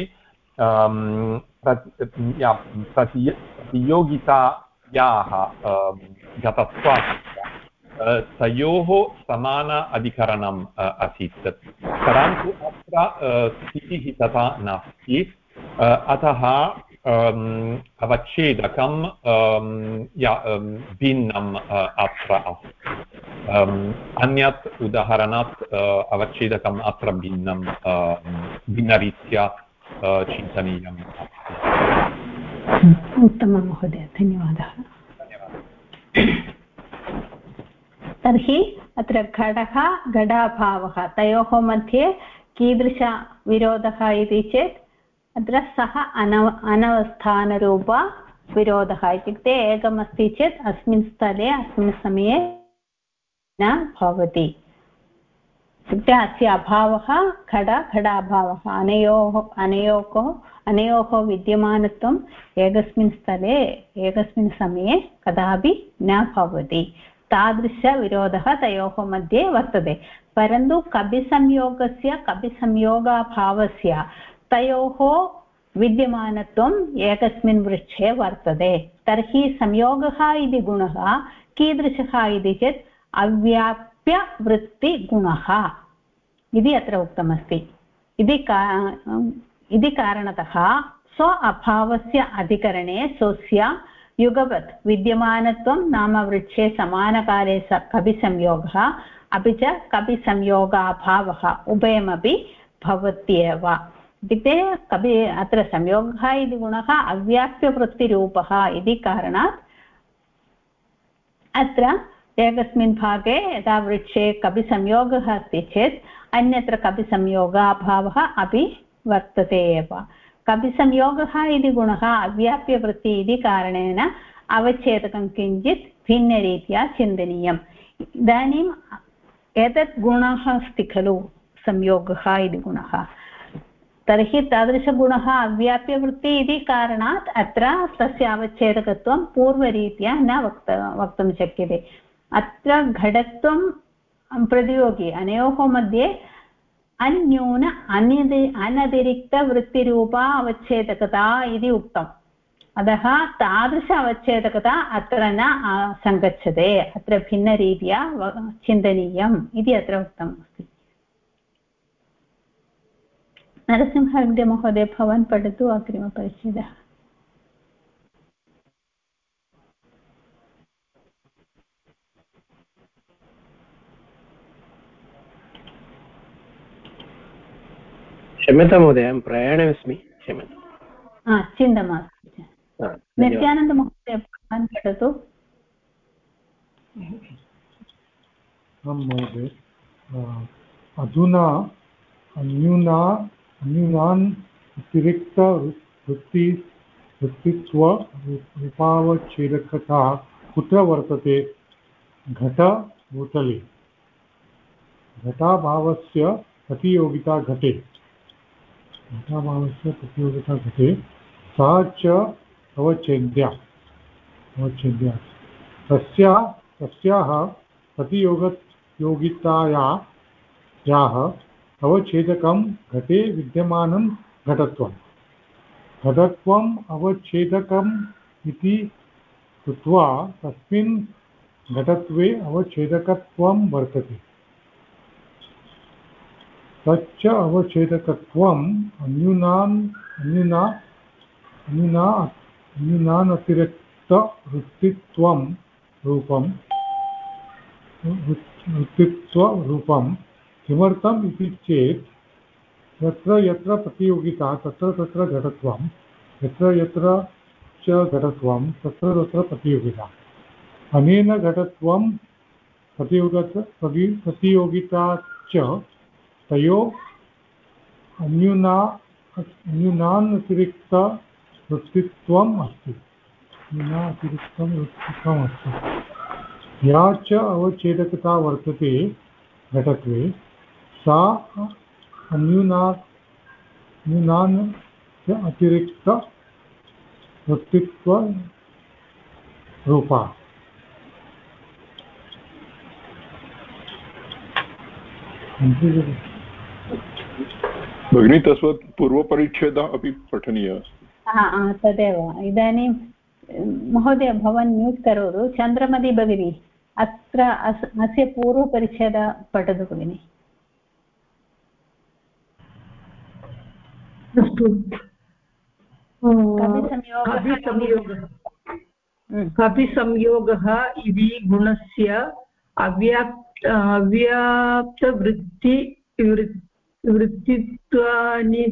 प्रतियोगितायाः गतत्वात् तयोः समान अधिकरणम् आसीत्, परन्तु अत्र स्थितिः तथा नास्ति। अतः अवच्छेदकं भिन्नम् अत्र अस्ति। अन्यत् उदाहरणात् अवच्छेदकम् अत्र भिन्नरीत्या चिन्तनीयम् अस्ति। उत्तमं महोदय, धन्यवादः। तर्हि अत्र घटः घटाभावः तयोः मध्ये कीदृशविरोधः इति चेत् अत्र सः अनवस्थानरूपविरोधः, इत्युक्ते एकमस्ति चेत् अस्मिन् स्थले अस्मिन् समये न भवति, इत्युक्ते अस्य अभावः घटाभावः अनयोः विद्यमानत्वम् एकस्मिन् स्थले एकस्मिन् समये कदापि न भवति। तादृशविरोधः तयोः मध्ये वर्तते। परन्तु कपिसंयोगाभावस्य तयोः विद्यमानत्वम् एकस्मिन् वृक्षे वर्तते। तर्हि संयोगः इति गुणः कीदृशः इति चेत् अव्याप्यवृत्तिगुणः इति अत्र उक्तमस्ति। इति कारणतः स्व अभावस्य अधिकरणे स्वस्य युगवत् विद्यमानत्वं नाम वृक्षे समानकाले कपिसंयोगः अपि च कपिसंयोगाभावः उभयमपि भवत्येव। इत्युक्ते अत्र संयोगः इति गुणः अव्याप्यवृत्तिरूपः इति कारणात् अत्र एकस्मिन् भागे यदा वृक्षे कपिसंयोगः अस्ति चेत् अन्यत्र कपिसंयोगाभावः अपि वर्तते एव। कपिसंयोगः इति गुणः अव्याप्यवृत्ति इति कारणेन अवच्छेदकं किञ्चित् भिन्नरीत्या चिन्तनीयम्। इदानीम् एतत् गुणः अस्ति खलु संयोगः इति गुणः, तर्हि तादृशगुणः अव्याप्यवृत्ति इति कारणात् अत्र तस्य अवच्छेदकत्वं पूर्वरीत्या न वक्तुं शक्यते। अत्र घटत्वं प्रतियोगी अनयोः मध्ये अनतिरिक्तवृत्तिरूपा अवच्छेदकता इति उक्तम्। अतः तादृश अवच्छेदकता अत्र न सङ्गच्छते, अत्र भिन्नरीत्या चिन्तनीयम् इति अत्र उक्तम् अस्ति। नरसिंहमहोदय, भवान् पठतु अग्रिमपरिच्छेदः। क्षम्यतां महोदय, अहं प्रयाणे अस्मि, क्षम्यतां। चिन्ता मास्तु। नित्यानन्दमहोदय, भवान् पठतु। महोदय, अधुना अन्यूनान् अतिरिक्तवृत्तित्वरूपावच्छेदकता कुत्र वर्तते? घटभूतले। घटाभावस्य प्रतियोगिता घटे सा च अवच्छेद्या तस्याः प्रतियोगितायाः अवच्छेदकं घटे विद्यमानं घटत्वम् अवच्छेदकम् इति कृत्वा तस्मिन् घटत्वे अवच्छेदकत्वं वर्तते। तच्च अवच्छेदकत्वम् अन्यूनानतिरिक्तवृत्तित्वं वृत्तित्वरूपं किमर्थम् इति चेत् यत्र यत्र प्रतियोगिता तत्र तत्र घटत्वं यत्र यत्र च घटत्वं तत्र तत्र प्रतियोगिता अनेन घटत्वं प्रतियोगिता च तयोः अन्यूनातिरिक्तवृत्तित्वम् अस्ति या च अवच्छेदकता वर्तते घटत्वे सा अतिरिक्तवृत्तित्वरूपा भगिनी तस्मात् पूर्वपरिच्छेदः अपि पठनीयः अस्ति तदेव इदानीं महोदय भवान् म्यूट् करोतु चन्द्रमती भगिनी अत्र अस्य पूर्वपरिच्छेदः पठतु भगिनि अस्तु कपिसंयोगः इति गुणस्य अव्याप्तवृत्तित्वानि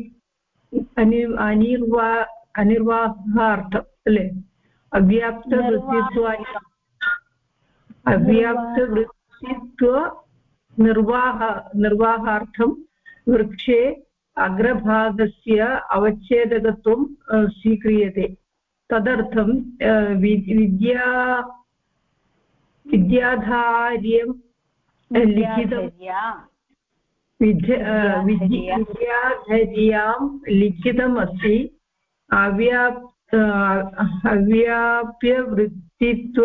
अनिर्वाहार्थम् अल्ले अव्याप्तवृत्तित्व निर्वाहार्थं वृक्षे अग्रभागस्य अवच्छेदकत्वं स्वीक्रियते तदर्थं विद्याधार्यं विद्याधर्यां लिखितम् अस्ति अव्याप्यवृत्तित्व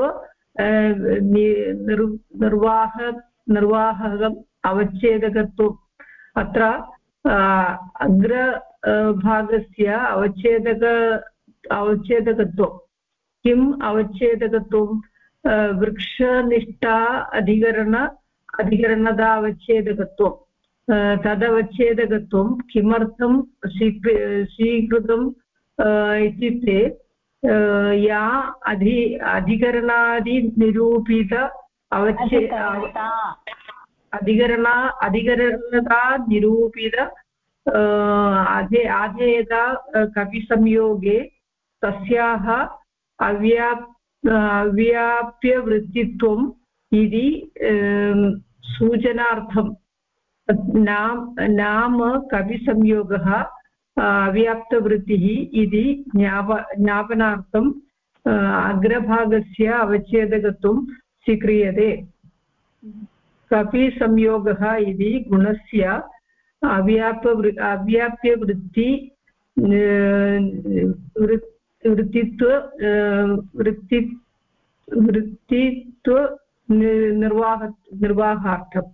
निर्वाहकम् अवच्छेदकत्वम् अत्र अग्रभागस्य अवच्छेदकत्वं किम् अवच्छेदकत्वं वृक्षनिष्ठा अधिकरणतावच्छेदकत्वं तदवच्छेदकत्वं किमर्थं स्वीकृतम् इत्युक्ते या अधिकरणादिनिरूपित अधिकरणता निरूपित आधेयता कपिसंयोगे तस्याः अव्याप्यवृत्तित्वम् इति सूचनार्थं नाम कपिसंयोगः अव्याप्तवृत्तिः इति ज्ञापनार्थम् अग्रभागस्य अवच्छेदकत्वं स्वीक्रियते कपिसंयोगः इति गुणस्य अव्याप्यवृत्ति वृत्तित्व निर्वाहार्थम्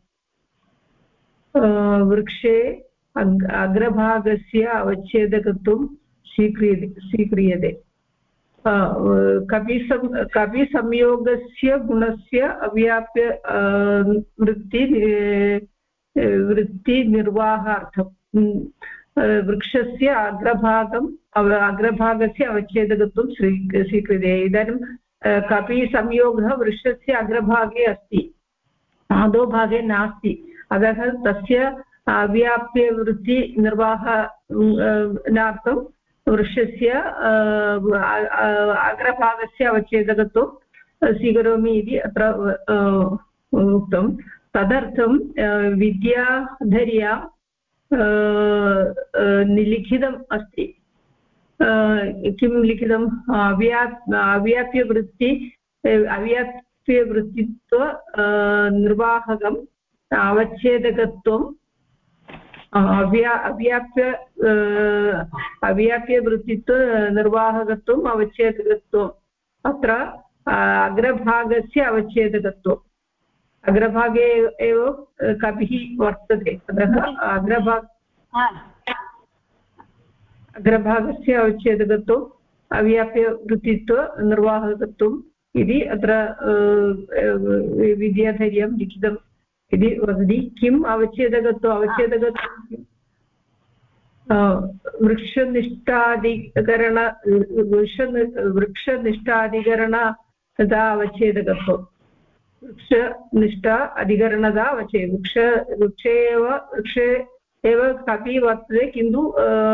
वृक्षे अग्रभागस्य अवच्छेदकत्वं स्वीक्रियते कपिसंयोगस्य गुणस्य अव्याप्य वृत्तिनिर्वाहार्थं वृक्षस्य अग्रभागस्य अवच्छेदकत्वं स्वीक्रियते इदानीं कपिसंयोगः वृक्षस्य अग्रभागे अस्ति अधोभागे नास्ति अतः तस्य अव्याप्यवृत्तिनिर्वाहनार्थं वृक्षस्य अग्रभागस्य अवच्छेदकत्वं स्वीकरोमि इति अत्र उक्तं तदर्थं विद्याधर्या लिखितम् अस्ति किं लिखितम् अव्याप्यवृत्तित्व निर्वाहकम् अवच्छेदकत्वम् अव्याप्यवृत्तित्व निर्वाहकत्वम् अवच्छेदकत्वम् अत्र अग्रभागस्य अवच्छेदकत्वम् अग्रभागे एव कपिः वर्तते अतः अग्रभागस्य अवच्छेदकत्वम् अव्याप्यवृत्तित्व निर्वाहकत्वम् इति अत्र विद्याधर्यं लिखितम् इति वदति किम् अवच्छेदकत्वम् वृक्षनिष्ठाधिकरण तथा अवच्छेदकत्वम् वृक्षनिष्ठा अधिकरणता अवच्छेद वृक्षे एव कपि वर्तते किन्तु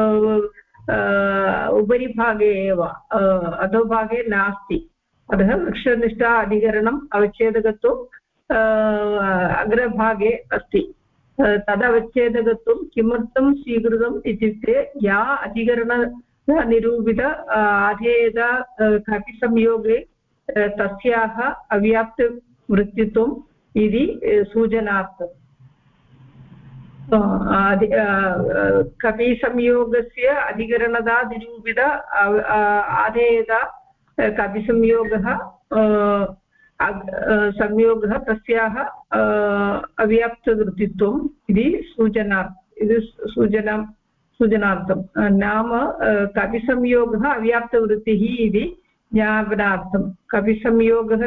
उपरि भागे एव अधोभागे नास्ति अतः वृक्षनिष्ठा अधिकरणम् अवच्छेदकत्वम् अग्रभागे अस्ति तदवच्छेदकत्वं किमर्थं स्वीकृतम् इत्युक्ते या अधिकरणनिरूपित आधेयता कपिसंयोगे तस्याः अव्याप्तवृत्तित्वम् इति सूचनार्थम् कपिसंयोगस्य अधिकरणता निरूपित आधेयता कपिसंयोगः संयोगः तस्याः अव्याप्तवृत्तित्वम् इति सूचनार्थं नाम कपिसंयोगः अव्याप्तवृत्तिः इति ज्ञापनार्थं कविसंयोगः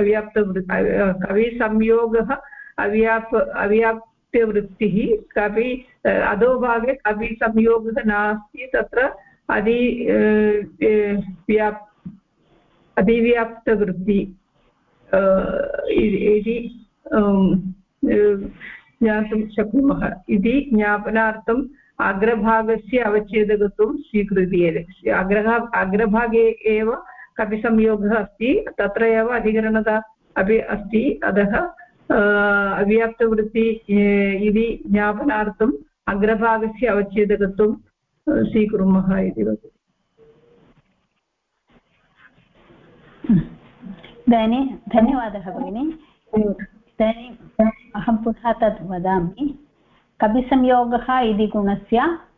अव्याप्तवृत्तिः कवि अधोभागे कविसंयोगः नास्ति तत्र अधिव्याप्तवृत्ति इति ज्ञातुं शक्नुमः इति ज्ञापनार्थम् अग्रभागस्य अवच्छेदकत्वं स्वीक्रियते अग्रभागे एव कपिसंयोगः अस्ति तत्र एव अधिकरणता अपि अस्ति अतः अव्याप्तवृत्ति इति ज्ञापनार्थम् अग्रभागस्य अवच्छेदकत्वं स्वीकुर्मः इति वदति इदानीं धन्यवादः भगिनी इदानीम् अहं पुनः तद् वदामि कपिसंयोगः इति गुणस्य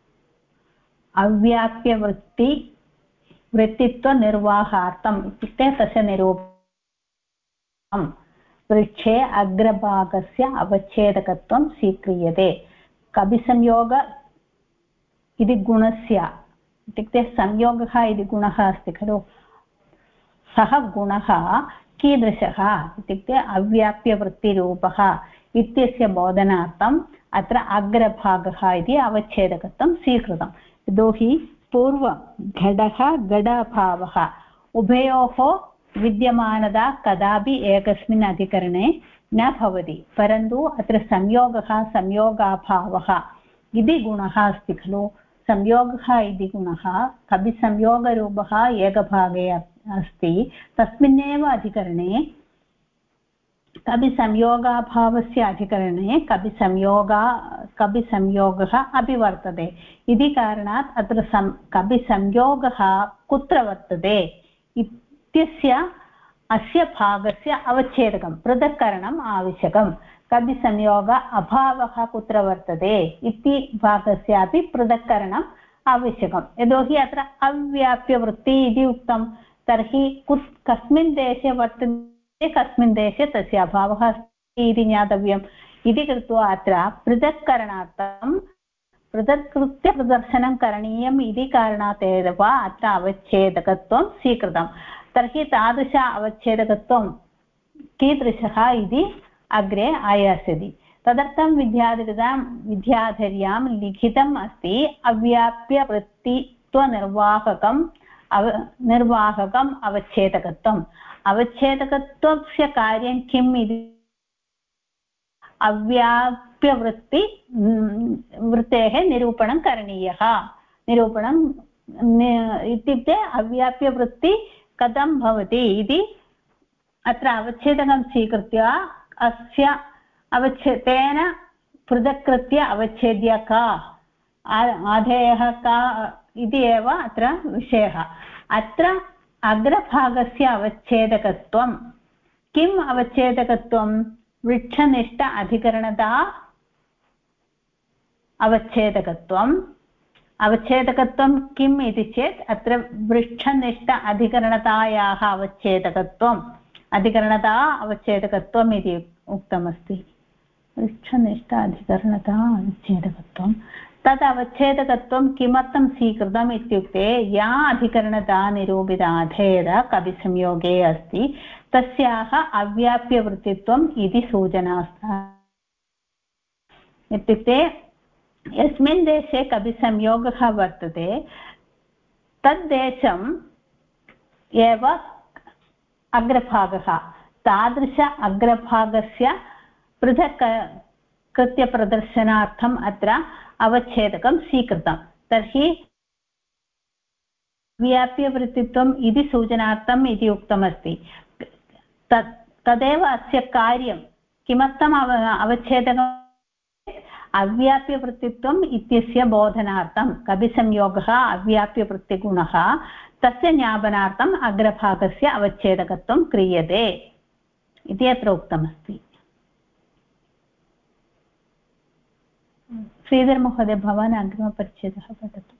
अव्याप्यवृत्तित्वनिर्वाहार्थम् इत्युक्ते तस्य निरूपणं वृक्षे अग्रभागस्य अवच्छेदकत्वं स्वीक्रियते कपिसंयोग इति गुणस्य इत्युक्ते संयोगः इति गुणः अस्ति खलु सः गुणः कीदृशः इत्युक्ते अव्याप्यवृत्तिरूपः इत्यस्य बोधनार्थम् अत्र अग्रभागः इति अवच्छेदकत्वं स्वीकृतं यतोहि पूर्वं घटः घटाभावः उभयोः विद्यमानता कदापि एकस्मिन् अधिकरणे न भवति परन्तु अत्र संयोगः संयोगाभावः इति गुणः अस्ति खलु संयोगः इति गुणः कपिसंयोगरूपः एकभागे अस्ति तस्मिन्नेव अधिकरणे कपिसंयोगाभावस्य अधिकरणे कपिसंयोगः अपि वर्तते इति कारणात् अत्र कपिसंयोगः कुत्र वर्तते इत्यस्य अस्य भागस्य अवच्छेदकं पृथक्करणम् आवश्यकं कपिसंयोग अभावः कुत्र वर्तते इति भागस्यापि पृथक्करणम् आवश्यकं यतोहि अत्र अव्याप्यवृत्ति इति उक्तं तर्हि कस्मिन् देशे वर्तते कस्मिन् देशे तस्य अभावः अस्ति इति ज्ञातव्यम् इति कृत्वा अत्र पृथक्करणार्थं पृथक्कृत्य प्रदर्शनं करणीयम् इति कारणात् एव अत्र अवच्छेदकत्वं स्वीकृतं तर्हि तादृश अवच्छेदकत्वं कीदृशः इति अग्रे आयास्यति तदर्थं विद्याधर्यां लिखितम् अस्ति अव्याप्यवृत्तित्वनिर्वाहकम् अवच्छेदकत्वम् अवच्छेदकत्वस्य कार्यं किम् इति वृत्तेः निरूपणं करणीयः इत्युक्ते अव्याप्यवृत्ति कथं भवति इति अत्र अवच्छेदकं स्वीकृत्य अस्य तेन पृथक्कृत्य अवच्छेद्य का आधेयः का इति एव अत्र विषयः अत्र अग्रभागस्य अवच्छेदकत्वं किम् अवच्छेदकत्वं वृक्षनिष्ठ अधिकरणता अवच्छेदकत्वं किम् इति चेत् अत्र वृक्षनिष्ठ अधिकरणतायाः अधिकरणता अवच्छेदकत्वम् इति उक्तमस्ति वृक्षनिष्ठ अधिकरणता अवच्छेदकत्वं तद् अवच्छेदकत्वं किमर्थं स्वीकृतम् इत्युक्ते या अधिकरणता निरूपिता अधेयता कपिसंयोगे अस्ति तस्याः अव्याप्यवृत्तित्वम् इति सूचनास्ति इत्युक्ते यस्मिन् देशे कपिसंयोगः वर्तते तद्देशम् एव अग्रभागः तादृश अग्रभागस्य पृथक् कृत्य प्रदर्शनार्थम् अत्र अवच्छेदकं स्वीकृतं। तर्हि व्याप्यवृत्तित्वम् इति सूचनार्थम् इति उक्तमस्ति। तदेव अस्य कार्यं। किमर्थम् अवच्छेदकम्? अव्याप्यवृत्तित्वम् इत्यस्य बोधनार्थं कविसंयोगः अव्याप्यवृत्तिगुणः तस्य ज्ञापनार्थम् अग्रभागस्य अवच्छेदकत्वं क्रियते इति अत्र उक्तमस्ति। श्रीधर महोदय, भवान् अग्रिमपरिच्छेदः पठतु।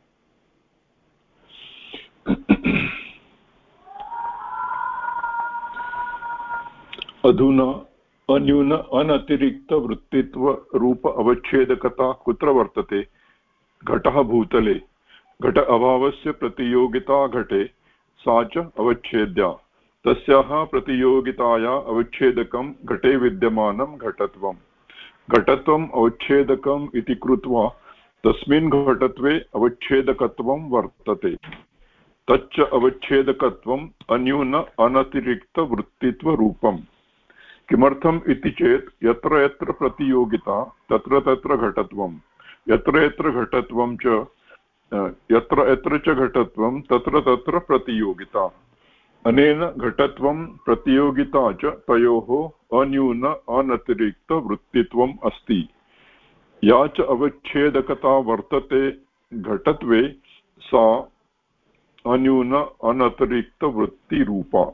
अधुना अन्यून अनतिरिक्तवृत्तित्वरूप अवच्छेदकता कुत्र वर्तते? घटः भूतले। घट अभावस्य प्रतियोगिता घटे, सा च अवच्छेद्या। तस्याः प्रतियोगिताया अवच्छेदकं घटे विद्यमानं घटत्वम्। घटत्वम् अवच्छेदकम् इति कृत्वा तस्मिन् घटत्वे अवच्छेदकत्वं वर्तते। तच्च अवच्छेदकत्वम् अन्यून अनतिरिक्तवृत्तित्वरूपम्। किमर्थम् इति चेत् यत्र यत्र प्रतियोगिता तत्र तत्र घटत्वं, यत्र यत्र घटत्वं च यत्र यत्र च घटत्वं तत्र तत्र प्रतियोगिता। अनेन घटत्वं प्रतियोगिता च तयोः अन्यून अनतिरिक्तवृत्तित्वम् अस्ति। या च अवच्छेदकता वर्तते घटत्वे सा अन्यून अनतिरिक्तवृत्तिरूपा।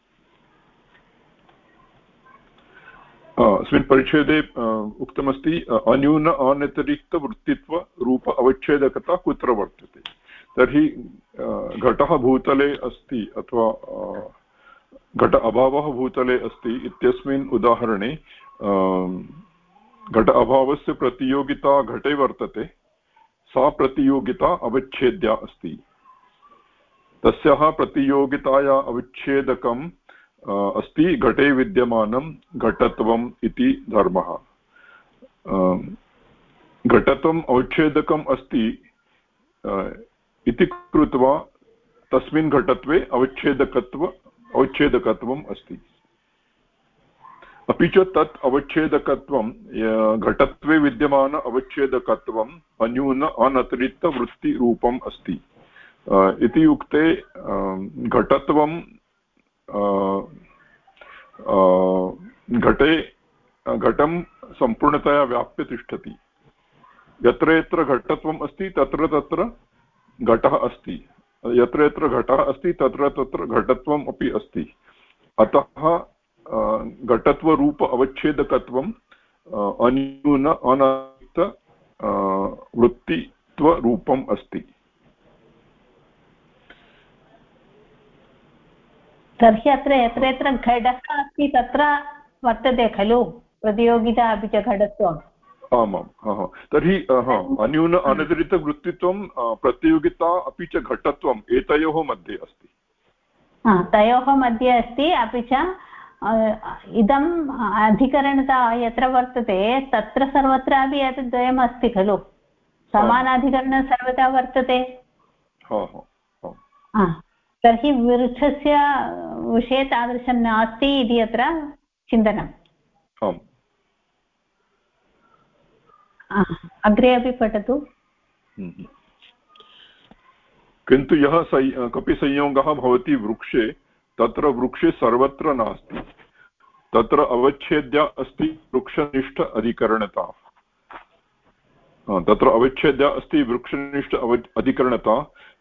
अस्मिन् परिच्छेदे उक्तमस्ति अन्यून अनतिरिक्तवृत्तित्वरूप अवच्छेदकता कुत्र वर्तते। तर्हि घटः भूतले अस्ति अथवा घट अभावः भूतले अस्ति इत्यस्मिन् उदाहरणे घट अभावस्य प्रतियोगिता घटे वर्तते। सा प्रतियोगिता अवच्छेद्या अस्ति। तस्याः प्रतियोगिताया अवच्छेदकम् अस्ति घटे विद्यमानं घटत्वम् इति धर्मः। घटत्वम् अवच्छेदकम् अस्ति इति कृत्वा तस्मिन् घटत्वे अवच्छेदकत्वम् अस्ति। अपि च तत् अवच्छेदकत्वं घटत्वे विद्यमान अवच्छेदकत्वम् अन्यून अनतिरिक्तवृत्तिरूपम् अस्ति इति युक्ते घटत्वं घटं सम्पूर्णतया व्याप्य तिष्ठति। यत्र यत्र घटत्वम् अस्ति तत्र तत्र घटः अस्ति, यत्र यत्र घटः अस्ति तत्र तत्र घटत्वम् अपि अस्ति। अतः घटत्वरूप अवच्छेदकत्वम् अन्यून अनतिरिक्तवृत्तित्वरूपम् अस्ति। तर्हि अत्र यत्र यत्र घटः अस्ति तत्र वर्तते खलु प्रतियोगिता अपि च घटत्वम्। आमां तर्हि अन्यून अनतिरिक्तवृत्तित्वं प्रतियोगिता अपि च घटत्वम् एतयोः मध्ये अस्ति। तयोः मध्ये अस्ति। अपि च इदम् अधिकरणता यत्र वर्तते तत्र सर्वत्रापि एतद् द्वयम् अस्ति खलु। समानाधिकरणं सर्वदा वर्तते। तर्हि वृक्षस्य विषये तादृशं नास्ति इति अत्र चिन्तनम्। अग्रे अपि पठतु। किन्तु यः कपि संयोगः भवति वृक्षे तत्र वृक्षे सर्वत्र नास्ति। तत्र अवच्छेद्या अस्ति वृक्षनिष्ठ अधिकरणता। तत्र अवच्छेद्या अस्ति वृक्षनिष्ठ अधिकरणता।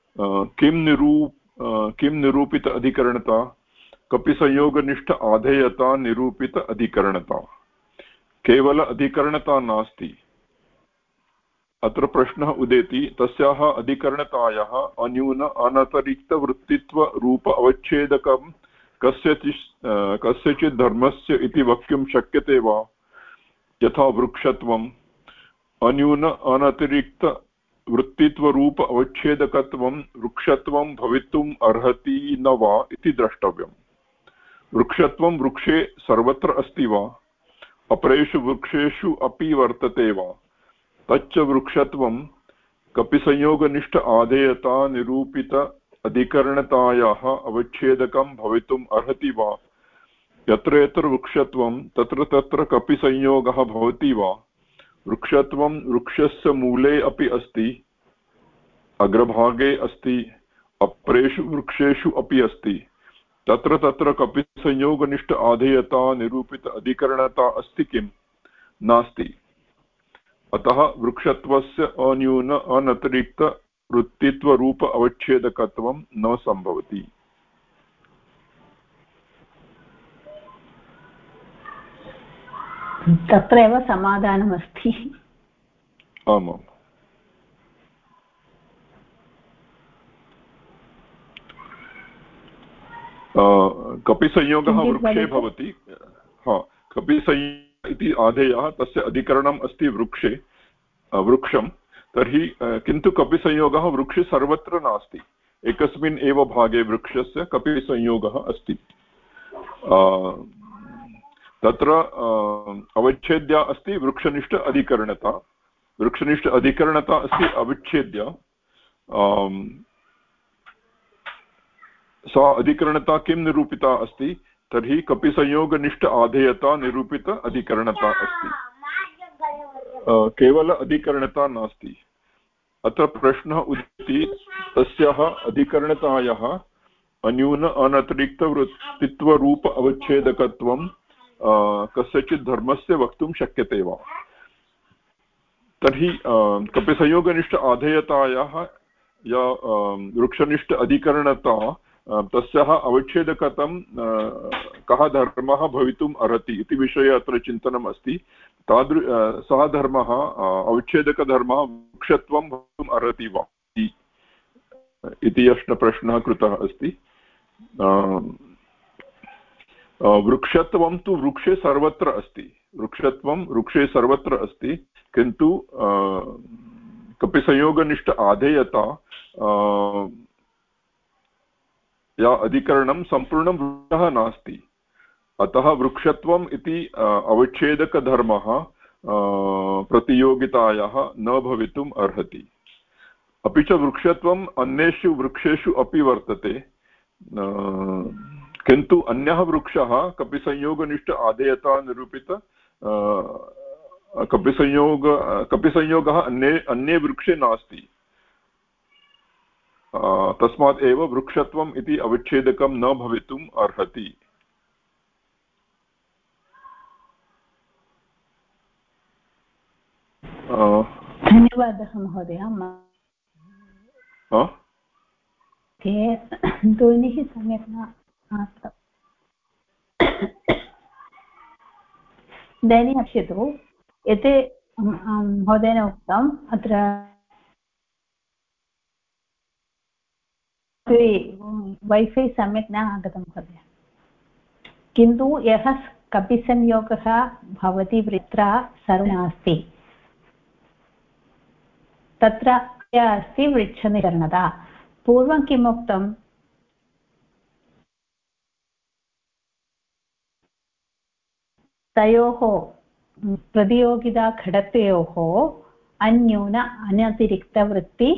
किं निरूपित अधिकरणता? कपि संयोगनिष्ठ आधेयता निरूपित अधिकरणता। केवल अधिकरणता नास्ति। अत्र प्रश्नः उदेति तस्याः अधिकरणतायाः अन्यून अनतिरिक्तवृत्तित्वरूप अवच्छेदकं कस्यचित् धर्मस्य इति वक्तुं शक्यते वा? यथा वृक्षत्वम् अन्यून अनतिरिक्तवृत्तित्वरूप अवच्छेदकत्वं वृक्षत्वं भवितुम् अर्हति न वा इति द्रष्टव्यम्। वृक्षत्वं वृक्षे सर्वत्र अस्ति वा? अपरेषु वृक्षेषु अपि वर्तते वा? तच्च वृक्षत्वं कपिसंयोगनिष्ठ आधेयता निरूपित अधिकरणतायाः अवच्छेदकं भवितुम् अर्हति वा? यत्र यत्र वृक्षत्वं तत्र तत्र कपि संयोगः भवति वा वृक्षत्वं वृक्षस्य मूले अपि अस्ति अग्रभागे अस्ति अपरेषु वृक्षेषु अपि अस्ति तत्र तत्र कपि संयोगनिष्ठ आधेयता निरूपित अधिकरणता अस्ति किम् नास्ति अतः वृक्षत्वस्य अन्यून अनतिरिक्त वृत्तित्वरूप अवच्छेदकत्वं न सम्भवति तत्र एव समाधानमस्ति आमाम् कपि संयोगः वृक्षे भवति कपि संयोग इति आधेयः तस्य अधिकरणम् अस्ति वृक्षे वृक्षं तर्हि किन्तु कपि संयोगः वृक्षे सर्वत्र नास्ति एकस्मिन् एव भागे वृक्षस्य कपि संयोगः अस्ति तत्र अवच्छेद्या अस्ति वृक्षनिष्ठ अधिकरणता वृक्षनिष्ठ अधिकरणता अस्ति अविच्छेद्या सा अधिकरणता किं निरूपिता अस्ति तर्हि कपि संयोगनिष्ठ आधेयता निरूपित अधिकरणता अस्ति केवल अधिकरणता नास्ति अत्र प्रश्नः उदिति तस्याः अधिकरणतायाः अन्यून अनतिरिक्तवृत्तित्वरूप अवच्छेदकत्वं कस्यचित् धर्मस्य वक्तुं शक्यते वा तर्हि कपि संयोगनिष्ठ आधेयतायाः या वृक्षनिष्ठ अधिकरणता तस्याः अवच्छेदकतं कः धर्मः भवितुम् अर्हति इति विषये अत्र चिन्तनम् अस्ति सः धर्मः अवच्छेदकधर्मः वृक्षत्वं भवितुम् अर्हति वा इति प्रश्नः कृतः अस्ति वृक्षत्वं तु वृक्षे सर्वत्र अस्ति वृक्षत्वं वृक्षे सर्वत्र अस्ति किन्तु कपिसंयोगनिष्ठ आधेयता या अधिकरणं सम्पूर्णं वृक्षः नास्ति अतः वृक्षत्वम् इति अवच्छेदकधर्मः प्रतियोगितायाः न भवितुम् अर्हति अपि च वृक्षत्वम् अन्येषु वृक्षेषु अपि वर्तते किन्तु अन्यः वृक्षः कपिसंयोगनिष्ठ आधेयता निरूपित कपिसंयोगः अन्ये वृक्षे नास्ति तस्मात् एव वृक्षत्वम् इति अवच्छेदकं न भवितुम् अर्हति धन्यवादः महोदय ध्वनिः सम्यक् न आस्तं इदानीं पश्यतु यत् महोदयेन उक्तम् अत्र वैफै सम्यक् न आगतं महोदय किन्तु यः कपिसंयोगः भवति वृत्र सर्वं नास्ति तत्र अस्ति वृक्षनिकरणता पूर्वं किम् उक्तं तयोः प्रतियोगिता घटतयोः अन्यून अनतिरिक्तवृत्ति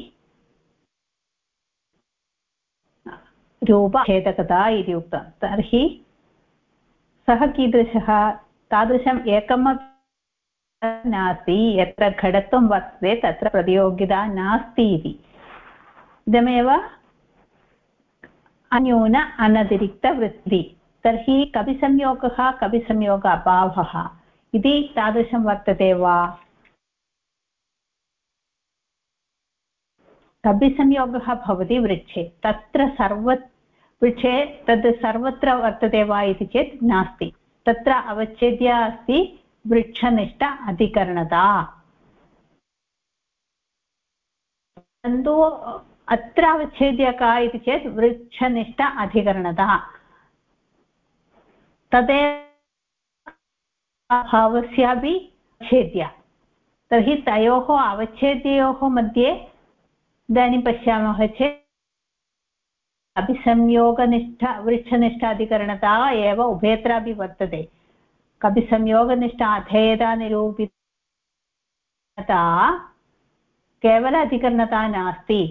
रूपच्छेदकता इति उक्तं तर्हि सः कीदृशः तादृशम् एकमपि नास्ति यत्र घटत्वं वर्तते तत्र प्रतियोगिता नास्ति इति इदमेव अन्यून अनतिरिक्तवृत्ति तर्हि कपिसंयोगः कपिसंयोग अभावः इति तादृशं वर्तते वा कपिसंयोगः भवति वृक्षे तत्र वृक्षे तद् सर्वत्र वर्तते वा इति चेत् नास्ति तत्र अवच्छेद्या अस्ति वृक्षनिष्ठ अधिकरणता परन्तु अत्र अवच्छेद्या का इति चेत् वृक्षनिष्ठ अधिकरणता तदेव भावस्यापि छेद्या तर्हि तयोः अवच्छेद्ययोः मध्ये इदानीं पश्यामः चेत् कपिसंयोगनिष्ठ वृक्षनिष्ठ अधिकरणता एव उभयत्रापि वर्तते कपिसंयोगनिष्ठ अधेयता निरूपिता केवल अधिकरणता नास्ति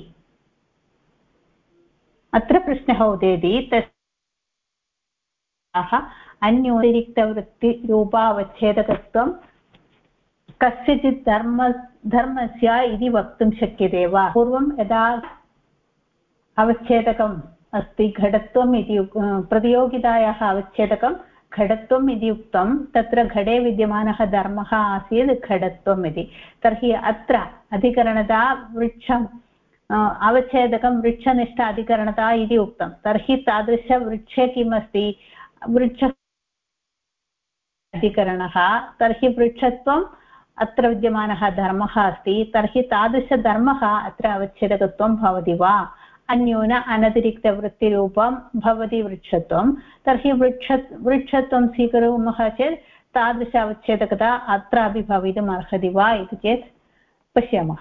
अत्र प्रश्नः उदेति तस्याः अन्योतिरिक्तवृत्तिरूपावच्छेदकत्वं कस्यचित् धर्मस्य इति वक्तुं शक्यते वा? पूर्वं यदा अवच्छेदकम् अस्ति घटत्वम् इति प्रतियोगितायाः अवच्छेदकं घटत्वम् इति उक्तं, तत्र घटे विद्यमानः धर्मः आसीत् घटत्वम् इति। तर्हि अत्र अधिकरणता वृक्षम् अवच्छेदकं वृक्षनिष्ठ अधिकरणता इति उक्तं। तर्हि तादृशवृक्षे किम् अस्ति? वृक्ष अधिकरणः। तर्हि वृक्षत्वम् अत्र विद्यमानः धर्मः अस्ति। तर्हि तादृशधर्मः अत्र अवच्छेदकत्वं भवति वा? अन्यून अनतिरिक्तवृत्तिरूपं भवति वृक्षत्वं। तर्हि वृक्षत्वं स्वीकुर्मः चेत् तादृश अवच्छेदकता अत्रापि भवितुम् अर्हति वा इति चेत् पश्यामः।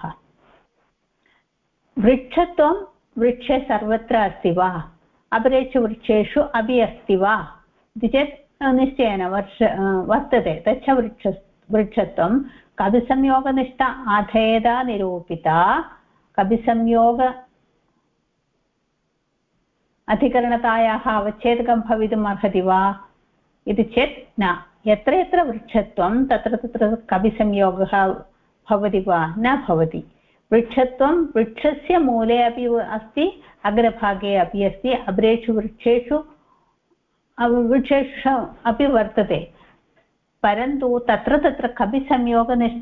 वृक्षत्वं वृक्षे सर्वत्र अस्ति वा? अपरेषु वृक्षेषु अपि अस्ति वा इति चेत् निश्चयेन वर्तते। तच्च वृक्षत्वं कविसंयोगनिष्ठ आधेयता निरूपिता कविसंयोग अधिकरणतायाः अवच्छेदकं भवितुम् अर्हति वा इति चेत् न। यत्र यत्र वृक्षत्वं तत्र तत्र कविसंयोगः भवति वा? न भवति। वृक्षत्वं वृक्षस्य मूले अपि अस्ति, अग्रभागे अपि अस्ति, अपरेषु वृक्षेषु अपि वर्तते। परन्तु तत्र तत्र कविसंयोगनिष्ठ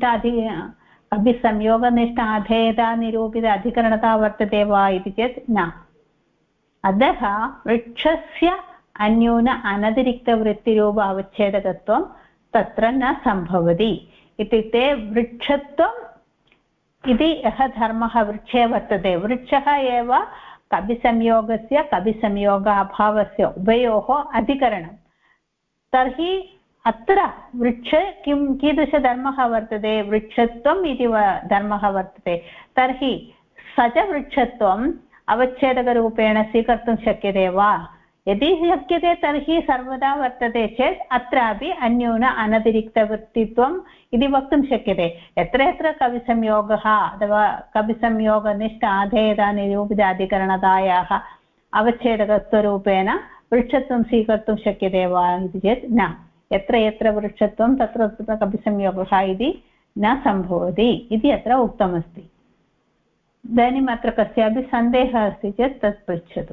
आधेयता निरूपित अधिकरणता वर्तते वा इति चेत् न। अतः वृक्षस्य अन्यून अनतिरिक्तवृत्तिरूप अवच्छेदकत्वं तत्र न सम्भवति। इत्युक्ते वृक्षत्वम् इति यः धर्मः वृक्षे वर्तते, वृक्षः एव कविसंयोगस्य कविसंयोगाभावस्य उभयोः अधिकरणं। तर्हि अत्र वृक्षे कीदृशधर्मः वर्तते? वृक्षत्वम् इति धर्मः वर्तते। तर्हि स च वृक्षत्वम् अवच्छेदकरूपेण स्वीकर्तुं शक्यते वा? यदि शक्यते तर्हि सर्वदा वर्तते चेत् अत्रापि अन्यून अनतिरिक्तवृत्तित्वम् इति वक्तुं शक्यते। यत्र यत्र कविसंयोगः अथवा कविसंयोगनिष्ठ आधेयता निरूपित अधिकरणतायाः अवच्छेदकत्वरूपेण वृक्षत्वं स्वीकर्तुं शक्यते वा इति चेत् न। यत्र यत्र वृक्षत्वं तत्र तत्र कविसंयोगः इति न सम्भवति इति अत्र उक्तमस्ति। इदानीम् अत्र कस्यापि सन्देहः अस्ति चेत् तत् पृच्छतु।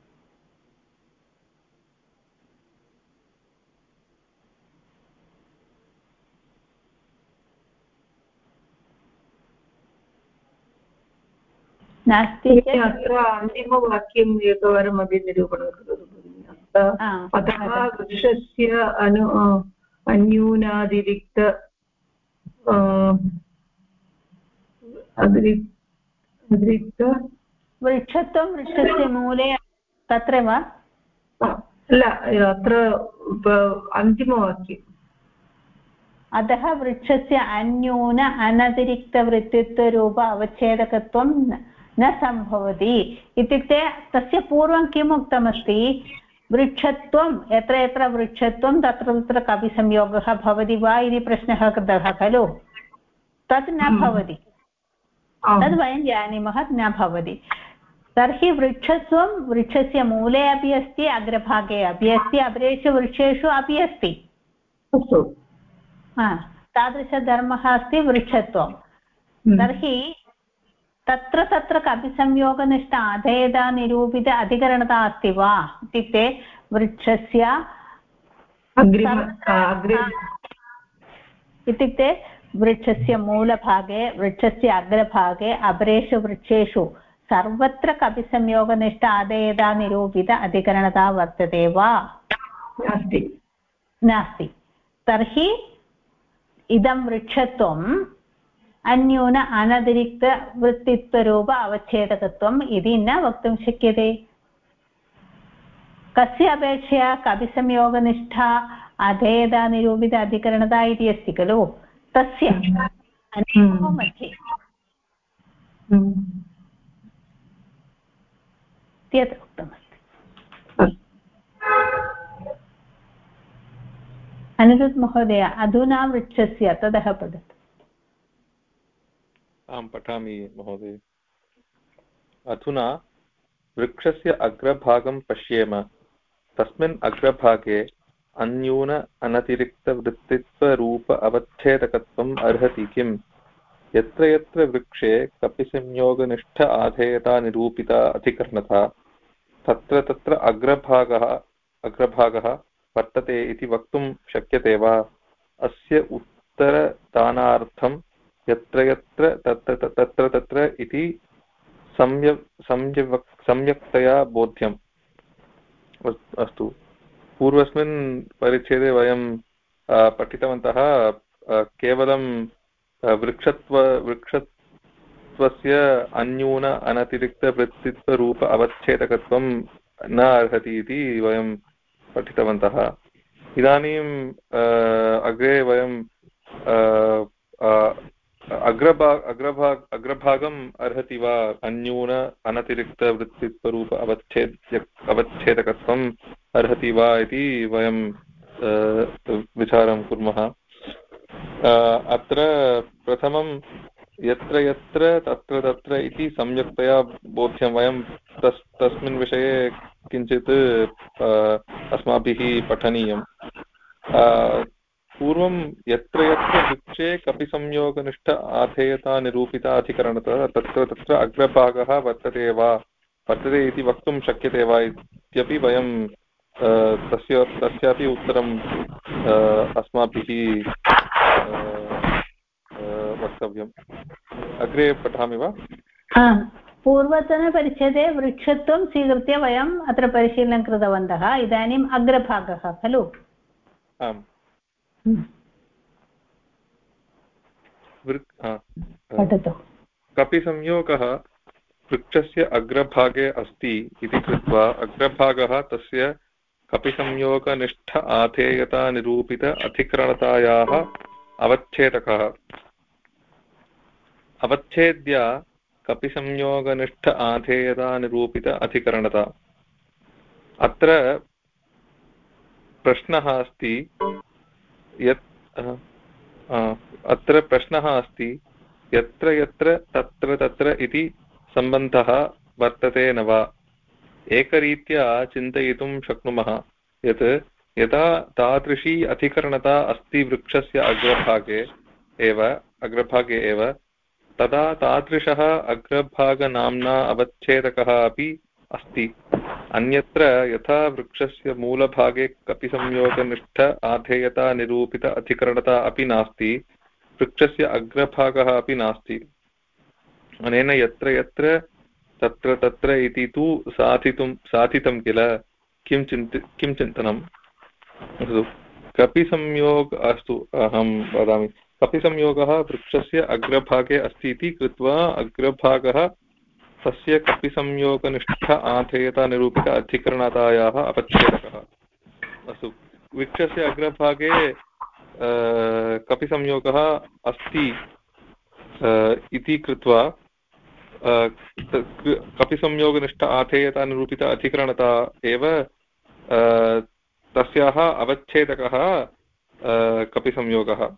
नास्ति चेत् अत्र अन्तिमवाक्यम् एकवारमपि निरूपणं करोतु भगिनि। अतः वृक्षस्य अन्यूनातिरिक्त वृक्षत्वं वृक्षस्य मूले तत्र वा? न, अत्र अन्तिमवाक्यम्। अतः वृक्षस्य अन्यून अनतिरिक्तवृत्तित्वरूप अवच्छेदकत्वं न सम्भवति। इत्युक्ते तस्य पूर्वं किम् उक्तमस्ति? वृक्षत्वं यत्र यत्र वृक्षत्वं तत्र तत्र कविसंयोगः भवति वा इति प्रश्नः कृतः खलु? तत् न भवति, तद् वयं जानीमः, न भवति। तर्हि वृक्षत्वं वृक्षस्य मूले अपि अस्ति, अग्रभागे अपि अस्ति, अपरेषु वृक्षेषु अपि अस्ति। तादृशधर्मः अस्ति वृक्षत्वं। तर्हि तत्र तत्र कविसंयोगनिष्ठ आधेयता निरूपित अधिकरणता अस्ति वा इत्युक्ते वृक्षस्य इत्युक्ते वृक्षस्य मूलभागे वृक्षस्य अग्रभागे अपरेषु वृक्षेषु सर्वत्र कविसंयोगनिष्ठ आधेयता निरूपित अधिकरणता वर्तते वा? नास्ति, नास्ति। तर्हि इदं वृक्षत्वम् अन्यून अनतिरिक्तवृत्तित्वरूप अवच्छेदकत्वम् इति न वक्तुं शक्यते। कस्य अपेक्षया? कविसंयोगनिष्ठा अधेयता निरूपित अधिकरणता इति अस्ति खलु, तस्य अनेकोः मध्ये यत् उक्तमस्ति। अनिरुद्ध महोदय, अधुना वृक्षस्य ततः पठतु। आं पठामि महोदय। अधुना वृक्षस्य अग्रभागं पश्येम। तस्मिन् अग्रभागे अन्यून अनतिरिक्तवृत्तित्वरूप अवच्छेदकत्वम् अर्हति किम्? यत्र यत्र वृक्षे कपिसंयोगनिष्ठ आधेयता निरूपिता अधिकरणता तत्र तत्र अग्रभागः वर्तते इति वक्तुं शक्यते वा? अस्य उत्तरदानार्थं यत्र यत्र तत्र तत्र इति सम्यक्तया बोध्यम्। अस्तु, पूर्वस्मिन् परिच्छेदे वयं पठितवन्तः केवलं वृक्षत्वस्य अन्यून अनतिरिक्तवृत्तित्वरूप अवच्छेदकत्वं न अर्हति इति वयं पठितवन्तः। इदानीम् अग्रे वयं अग्रभागम् अर्हति वा अन्यून अनतिरिक्तवृत्तित्वरूप अवच्छेदकत्वम् अर्हति वा इति वयं विचारं कुर्मः। अत्र प्रथमं यत्र यत्र तत्र तत्र इति सम्यक्तया बोध्यं। वयं तस्मिन् विषये किञ्चित् अस्माभिः पठनीयम्। पूर्वं यत्र यत्र वृक्षे कपिसंयोगनिष्ठ आधेयता निरूपिता अधिकरणतः तत्र तत्र अग्रभागः वर्तते इति वक्तुं शक्यते वा इत्यपि वयं तस्यापि उत्तरं अस्माभिः वक्तव्यम्। अग्रे पठामि वा? पूर्वतनपरिच्छदे वृक्षत्वं स्वीकृत्य वयम् अत्र परिशीलनं कृतवन्तः। इदानीम् अग्रभागः खलु? आम्। पठतु। कपिसंयोगः वृक्षस्य अग्रभागे अस्ति इति कृत्वा अग्रभागः तस्य कपिसंयोगनिष्ठ आधेयता निरूपित अधिकरणतायाः अवच्छेदकः। अवच्छेद्य कपिसंयोगनिष्ठ आधेयता निरूपित अधिकरणता। अत्र प्रश्नः अस्ति यत्र यत्र तत्र तत्र इति सम्बन्धः वर्तते न वा? एकरीत्या चिन्तयितुं शक्नुमः यत् यदा तादृशी अधिकरणता अस्ति वृक्षस्य अग्रभागे एव तदा तादृशः अग्रभागनाम्ना अवच्छेदकः अपि अस्ति। अन्यत्र यथा वृक्षस्य मूलभागे कपिसंयोगनिष्ठ आधेयता निरूपित अधिकरणता अपि नास्ति, वृक्षस्य अग्रभागः अपि नास्ति। अनेन यत्र यत्र तत्र तत्र इति तु साधितं किल? किं चिन्तनम्? अस्तु अहं वदामि। कपिसंयोगः वृक्षस्य अग्रभागे अस्ति इति कृत्वा अग्रभागः तस्य कपिसंयोगनिष्ठ आधेयता निरूपित अधिकरणतायाः अवच्छेदकः। अस्तु, वृक्षस्य अग्रभागे कपिसंयोगः अस्ति इति कृत्वा कपिसंयोगनिष्ठ आधेयता निरूपित अधिकरणता एव तस्याः अवच्छेदकः कपिसंयोगः।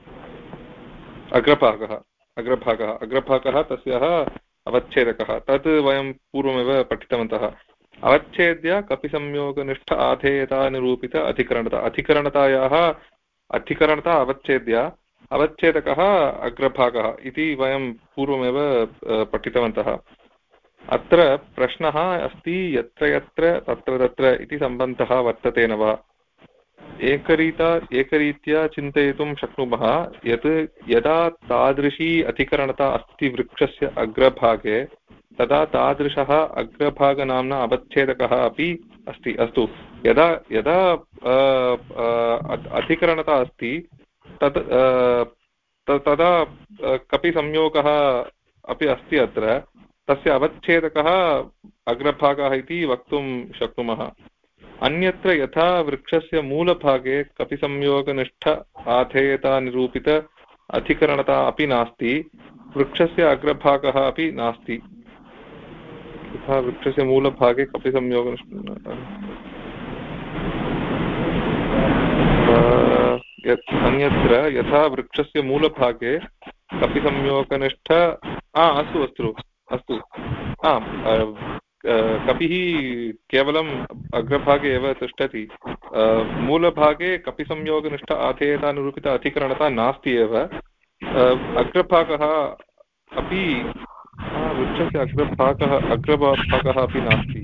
अग्रभागः तस्याः अवच्छेदकः। तत् वयं पूर्वमेव पठितवन्तः। अवच्छेद्य कपिसंयोगनिष्ठ आधेयता निरूपित अधिकरणतायाः अधिकरणता अवच्छेद्य अवच्छेदकः अग्रभागः इति वयं पूर्वमेव पठितवन्तः। अत्र प्रश्नः अस्ति यत्र यत्र तत्र तत्र इति सम्बन्धः वर्तते न वा? एकरीत्या चिन्तयितुं शक्नुमः यत् यदा तादृशी अधिकरणता अस्ति वृक्षस्य अग्रभागे तदा तादृशः अग्रभागनाम्ना अवच्छेदकः अपि अस्ति। अस्तु, यदा अधिकरणता अस्ति तदा कपिसंयोगः अपि अस्ति। अत्र तस्य अवच्छेदकः अग्रभागः इति वक्तुं शक्नुमः। अन्यत्र यथा वृक्षस्य मूलभागे कपिसंयोगनिष्ठ आधेयता निरूपित अधिकरणता अपि नास्ति, वृक्षस्य अग्रभागः अपि नास्ति। यथा वृक्षस्य मूलभागे कपिसंयोगनिष्ठ अन्यत्र यथा वृक्षस्य मूलभागे कपिसंयोगनिष्ठ अस्तु आम्, कपिः केवलम् अग्रभागे एव तिष्ठति, मूलभागे कपिसंयोगनिष्ठ आधेयतानुरूपित अधिकरणता नास्ति एव। अग्रभागः अपि वृक्षस्य अग्रभागः अपि नास्ति,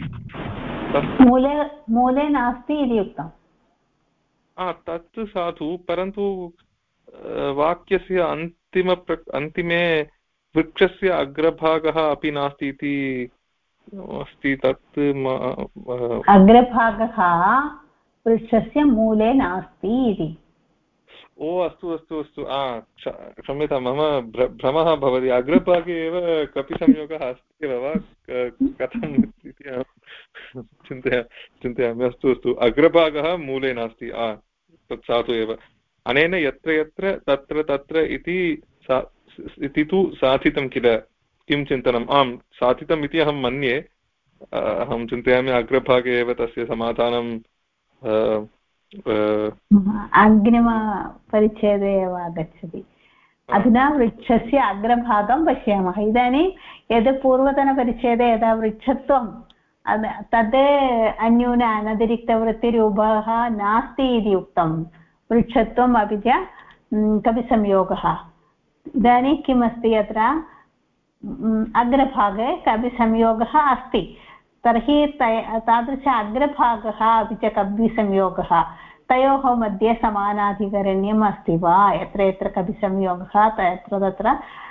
मूले नास्ति इति उक्तम्। तत् साधु, परन्तु वाक्यस्य अन्तिमे वृक्षस्य अग्रभागः अपि नास्ति इति अस्ति। तत् अग्रभागः वृक्षस्य मूले नास्ति इति। अस्तु अस्तु अस्तु, क्षम्यतां, मम भ्रमः भवति। अग्रभागे एव कपिसंयोगः अस्ति एव वा कथम् इति अहं चिन्तयामि। अस्तु अस्तु, अग्रभागः मूले नास्ति, तत् साधु एव। अनेन यत्र यत्र तत्र तत्र इति तु साधितं किल? किं चिन्तनम्? आम्, साधितम् इति अहं मन्ये। अहं चिन्तयामि अग्रभागे एव तस्य समाधानं अग्रिमपरिच्छेदे एव आगच्छति। अधुना वृक्षस्य अग्रभागं पश्यामः। इदानीं यद् पूर्वतनपरिच्छेदे यदा वृक्षत्वं तद् अन्यून अनतिरिक्तवृत्तिरूपः नास्ति इति उक्तं, वृक्षत्वम् अपि च कपिसंयोगः। इदानीं किम् अस्ति? अत्र अग्रभागे कपिसंयोगः अस्ति। तर्हि तादृश अग्रभागः अपि च कपिसंयोगः, तयोः मध्ये समानाधिकरण्यम् अस्ति वा? यत्र यत्र कपिसंयोगः तत्र तत्र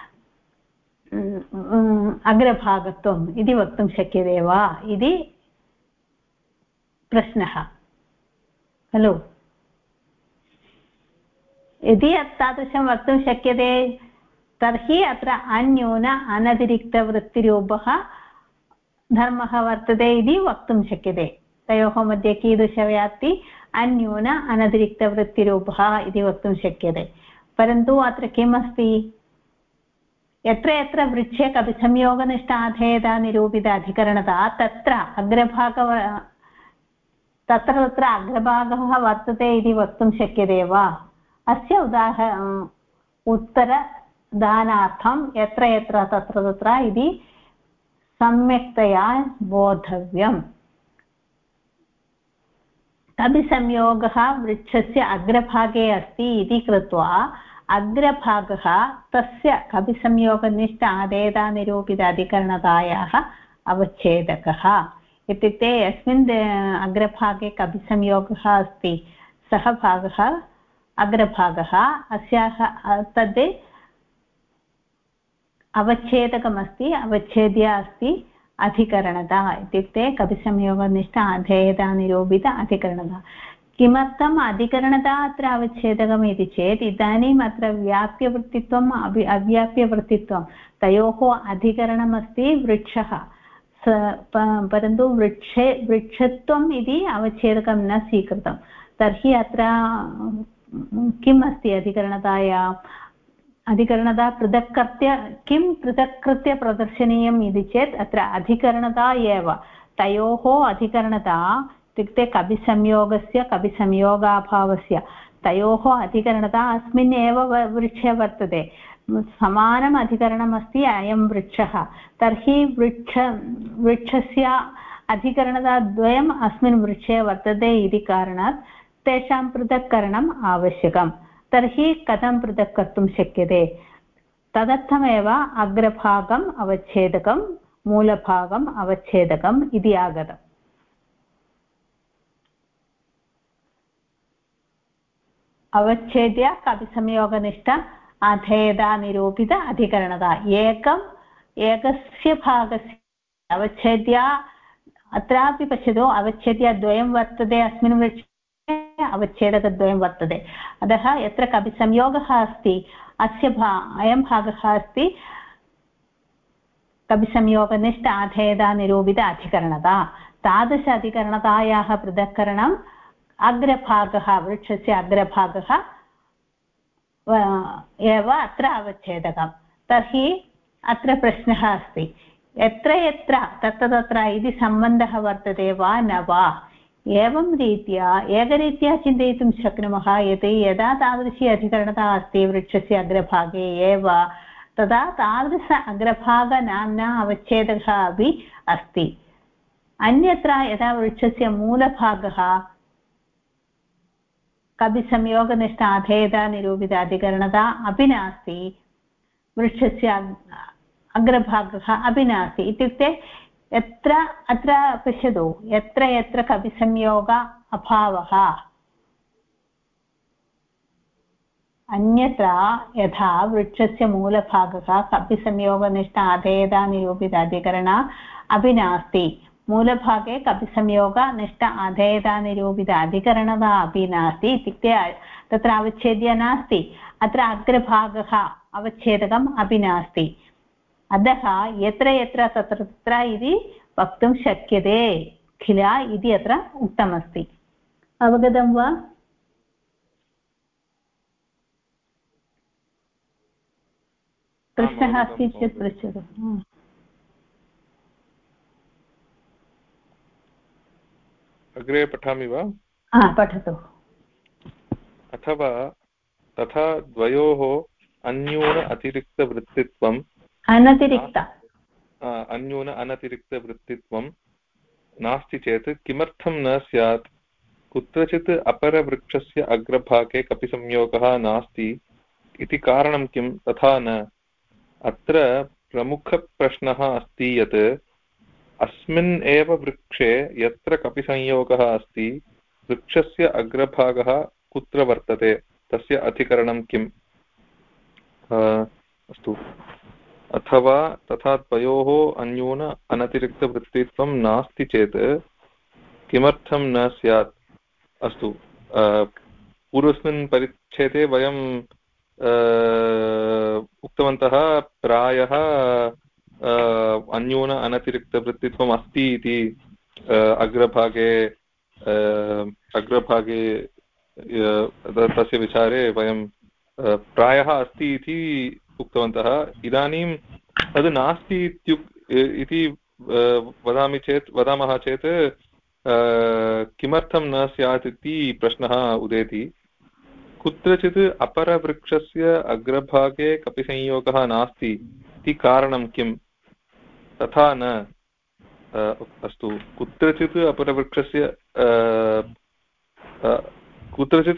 अग्रभागत्वम् इति वक्तुं शक्यते वा इति प्रश्नः खलु। यदि तादृशं वक्तुं शक्यते तर्हि अत्र अन्यून अनतिरिक्तवृत्तिरूपः धर्मः वर्तते इति वक्तुं शक्यते। तयोः मध्ये कीदृशव्याप्ति? अन्यून अनतिरिक्तवृत्तिरूपः इति वक्तुं शक्यते। परन्तु अत्र किम् अस्ति? यत्र यत्र वृक्षे कपिसंयोगनिष्ठ आधेयता निरूपित अधिकरणता तत्र तत्र अग्रभागः वर्तते इति वक्तुं शक्यते वा? अस्य उत्तरदानार्थं यत्र यत्र तत्र तत्र इति सम्यक्तया बोद्धव्यम्। कपिसंयोगः वृक्षस्य अग्रभागे अस्ति इति कृत्वा अग्रभागः तस्य कपिसंयोगनिष्ठ आधेयता निरूपित अधिकरणतायाः अवच्छेदकः। इत्युक्ते यस्मिन् अग्रभागे कपिसंयोगः अस्ति सः भागः अग्रभागः, अस्याः तद् अवच्छेदकमस्ति, अवच्छेद्य अस्ति अधिकरणता। इत्युक्ते कपिसंयोगनिष्ठ आधेयता निरूपित अधिकरणता। किमर्थम् अधिकरणता अत्र अवच्छेदकम् इति चेत् इदानीम् अत्र व्याप्यवृत्तित्वम् अव्याप्यवृत्तित्वं तयोः अधिकरणमस्ति वृक्षः, परन्तु वृक्षत्वम् इति अवच्छेदकं न स्वीकृतं। तर्हि अत्र किम् अस्ति अधिकरणतायाम्? अधिकरणता पृथक्कृत्य प्रदर्शनीयम् इति चेत् अत्र अधिकरणता एव, तयोः अधिकरणता इत्युक्ते कपिसंयोगस्य कपिसंयोगाभावस्य तयोः अधिकरणता अस्मिन् एव वृक्षे वर्तते। समानम् अधिकरणमस्ति अयं वृक्षः। तर्हि वृक्षस्य अधिकरणताद्वयम् अस्मिन् वृक्षे वर्तते इति कारणात् तेषां पृथक्करणम् आवश्यकम्। तर्हि कथं पृथक् कर्तुं शक्यते? तदर्थमेव अग्रभागम् अवच्छेदकं मूलभागम् अवच्छेदकम् इति आगतम्। अवच्छेद्य कपिसंयोगनिष्ठ आधेयता निरूपित अधिकरणता एकस्य भागस्य अवच्छेद्य। अत्रापि पश्यतु, अवच्छेद्य द्वयं वर्तते अस्मिन् वृक्षे, अवच्छेदकद्वयं वर्तते। अतः यत्र कपिसंयोगः अस्ति अस्य अयं भागः अस्ति कपिसंयोगनिष्ठ आधेयता निरूपित अधिकरणता। तादृश अधिकरणतायाः पृथक्करणम् अग्रभागः, वृक्षस्य अग्रभागः एव अत्र अवच्छेदकम्। तर्हि अत्र प्रश्नः अस्ति, यत्र यत्र तत्र तत्र इति सम्बन्धः वर्तते वा न वा? एवं रीत्या एकरीत्या चिन्तयितुं शक्नुमः यत् यदा तादृशी अधिकरणता अस्ति वृक्षस्य अग्रभागे एव, तदा तादृश अग्रभागनाम्ना अवच्छेदकः अपि अस्ति। अन्यत्र यदा वृक्षस्य मूलभागः कपिसंयोगनिष्ठ अधेयता निरूपित अधिकरणता अपि नास्ति वृक्षस्य अग्रभागः अपि नास्ति इत्युक्ते यत्र अत्र पश्यतु यत्र यत्र कपिसंयोग अभावः अन्यत्र यथा वृक्षस्य मूलभागः कपिसंयोगनिष्ठ अधेयता निरूपित अधिकरण अपि नास्ति मूलभागे कपिसंयोगनिष्ठ अधेयता निरूपित अधिकरणता अपि नास्ति इत्युक्ते तत्र अवच्छेद्य नास्ति अत्र अग्रभागः अवच्छेदकम् अपि नास्ति अतः यत्र यत्र तत्र तत्र इति वक्तुं शक्यते किल इति अत्र उक्तमस्ति अवगतं वा प्रश्नः अस्ति चेत् पृच्छतु अग्रे पठामि वा पठतु अथवा तथा द्वयोः अन्यून अतिरिक्तवृत्तित्वम् अन्यून अनतिरिक्तवृत्तित्वं नास्ति चेत् किमर्थं न स्यात् कुत्रचित् अपरवृक्षस्य अग्रभागे कपिसंयोगः नास्ति इति कारणं किं तथा न अत्र प्रमुखप्रश्नः अस्ति यत् अस्मिन् एव वृक्षे यत्र कपिसंयोगः अस्ति वृक्षस्य अग्रभागः कुत्र वर्तते तस्य अधिकरणं किम् अस्तु अथवा तथा द्वयोः अन्यून अनतिरिक्तवृत्तित्वं नास्ति चेत् किमर्थं न स्यात् अस्तु पूर्वस्मिन् परिच्छेदे वयं उक्तवन्तः प्रायः अन्यून अनतिरिक्तवृत्तित्वम् अस्ति इति अग्रभागे तस्य विचारे वयं प्रायः अस्ति इति उक्तवन्तः इदानीं तद् नास्ति इति वदामः चेत् किमर्थं न स्यात् इति प्रश्नः उदेति कुत्रचित् अपरवृक्षस्य अग्रभागे कपिसंयोगः नास्ति इति कारणं किम् तथा न अस्तु कुत्रचित् अपरवृक्षस्य कुत्रचित्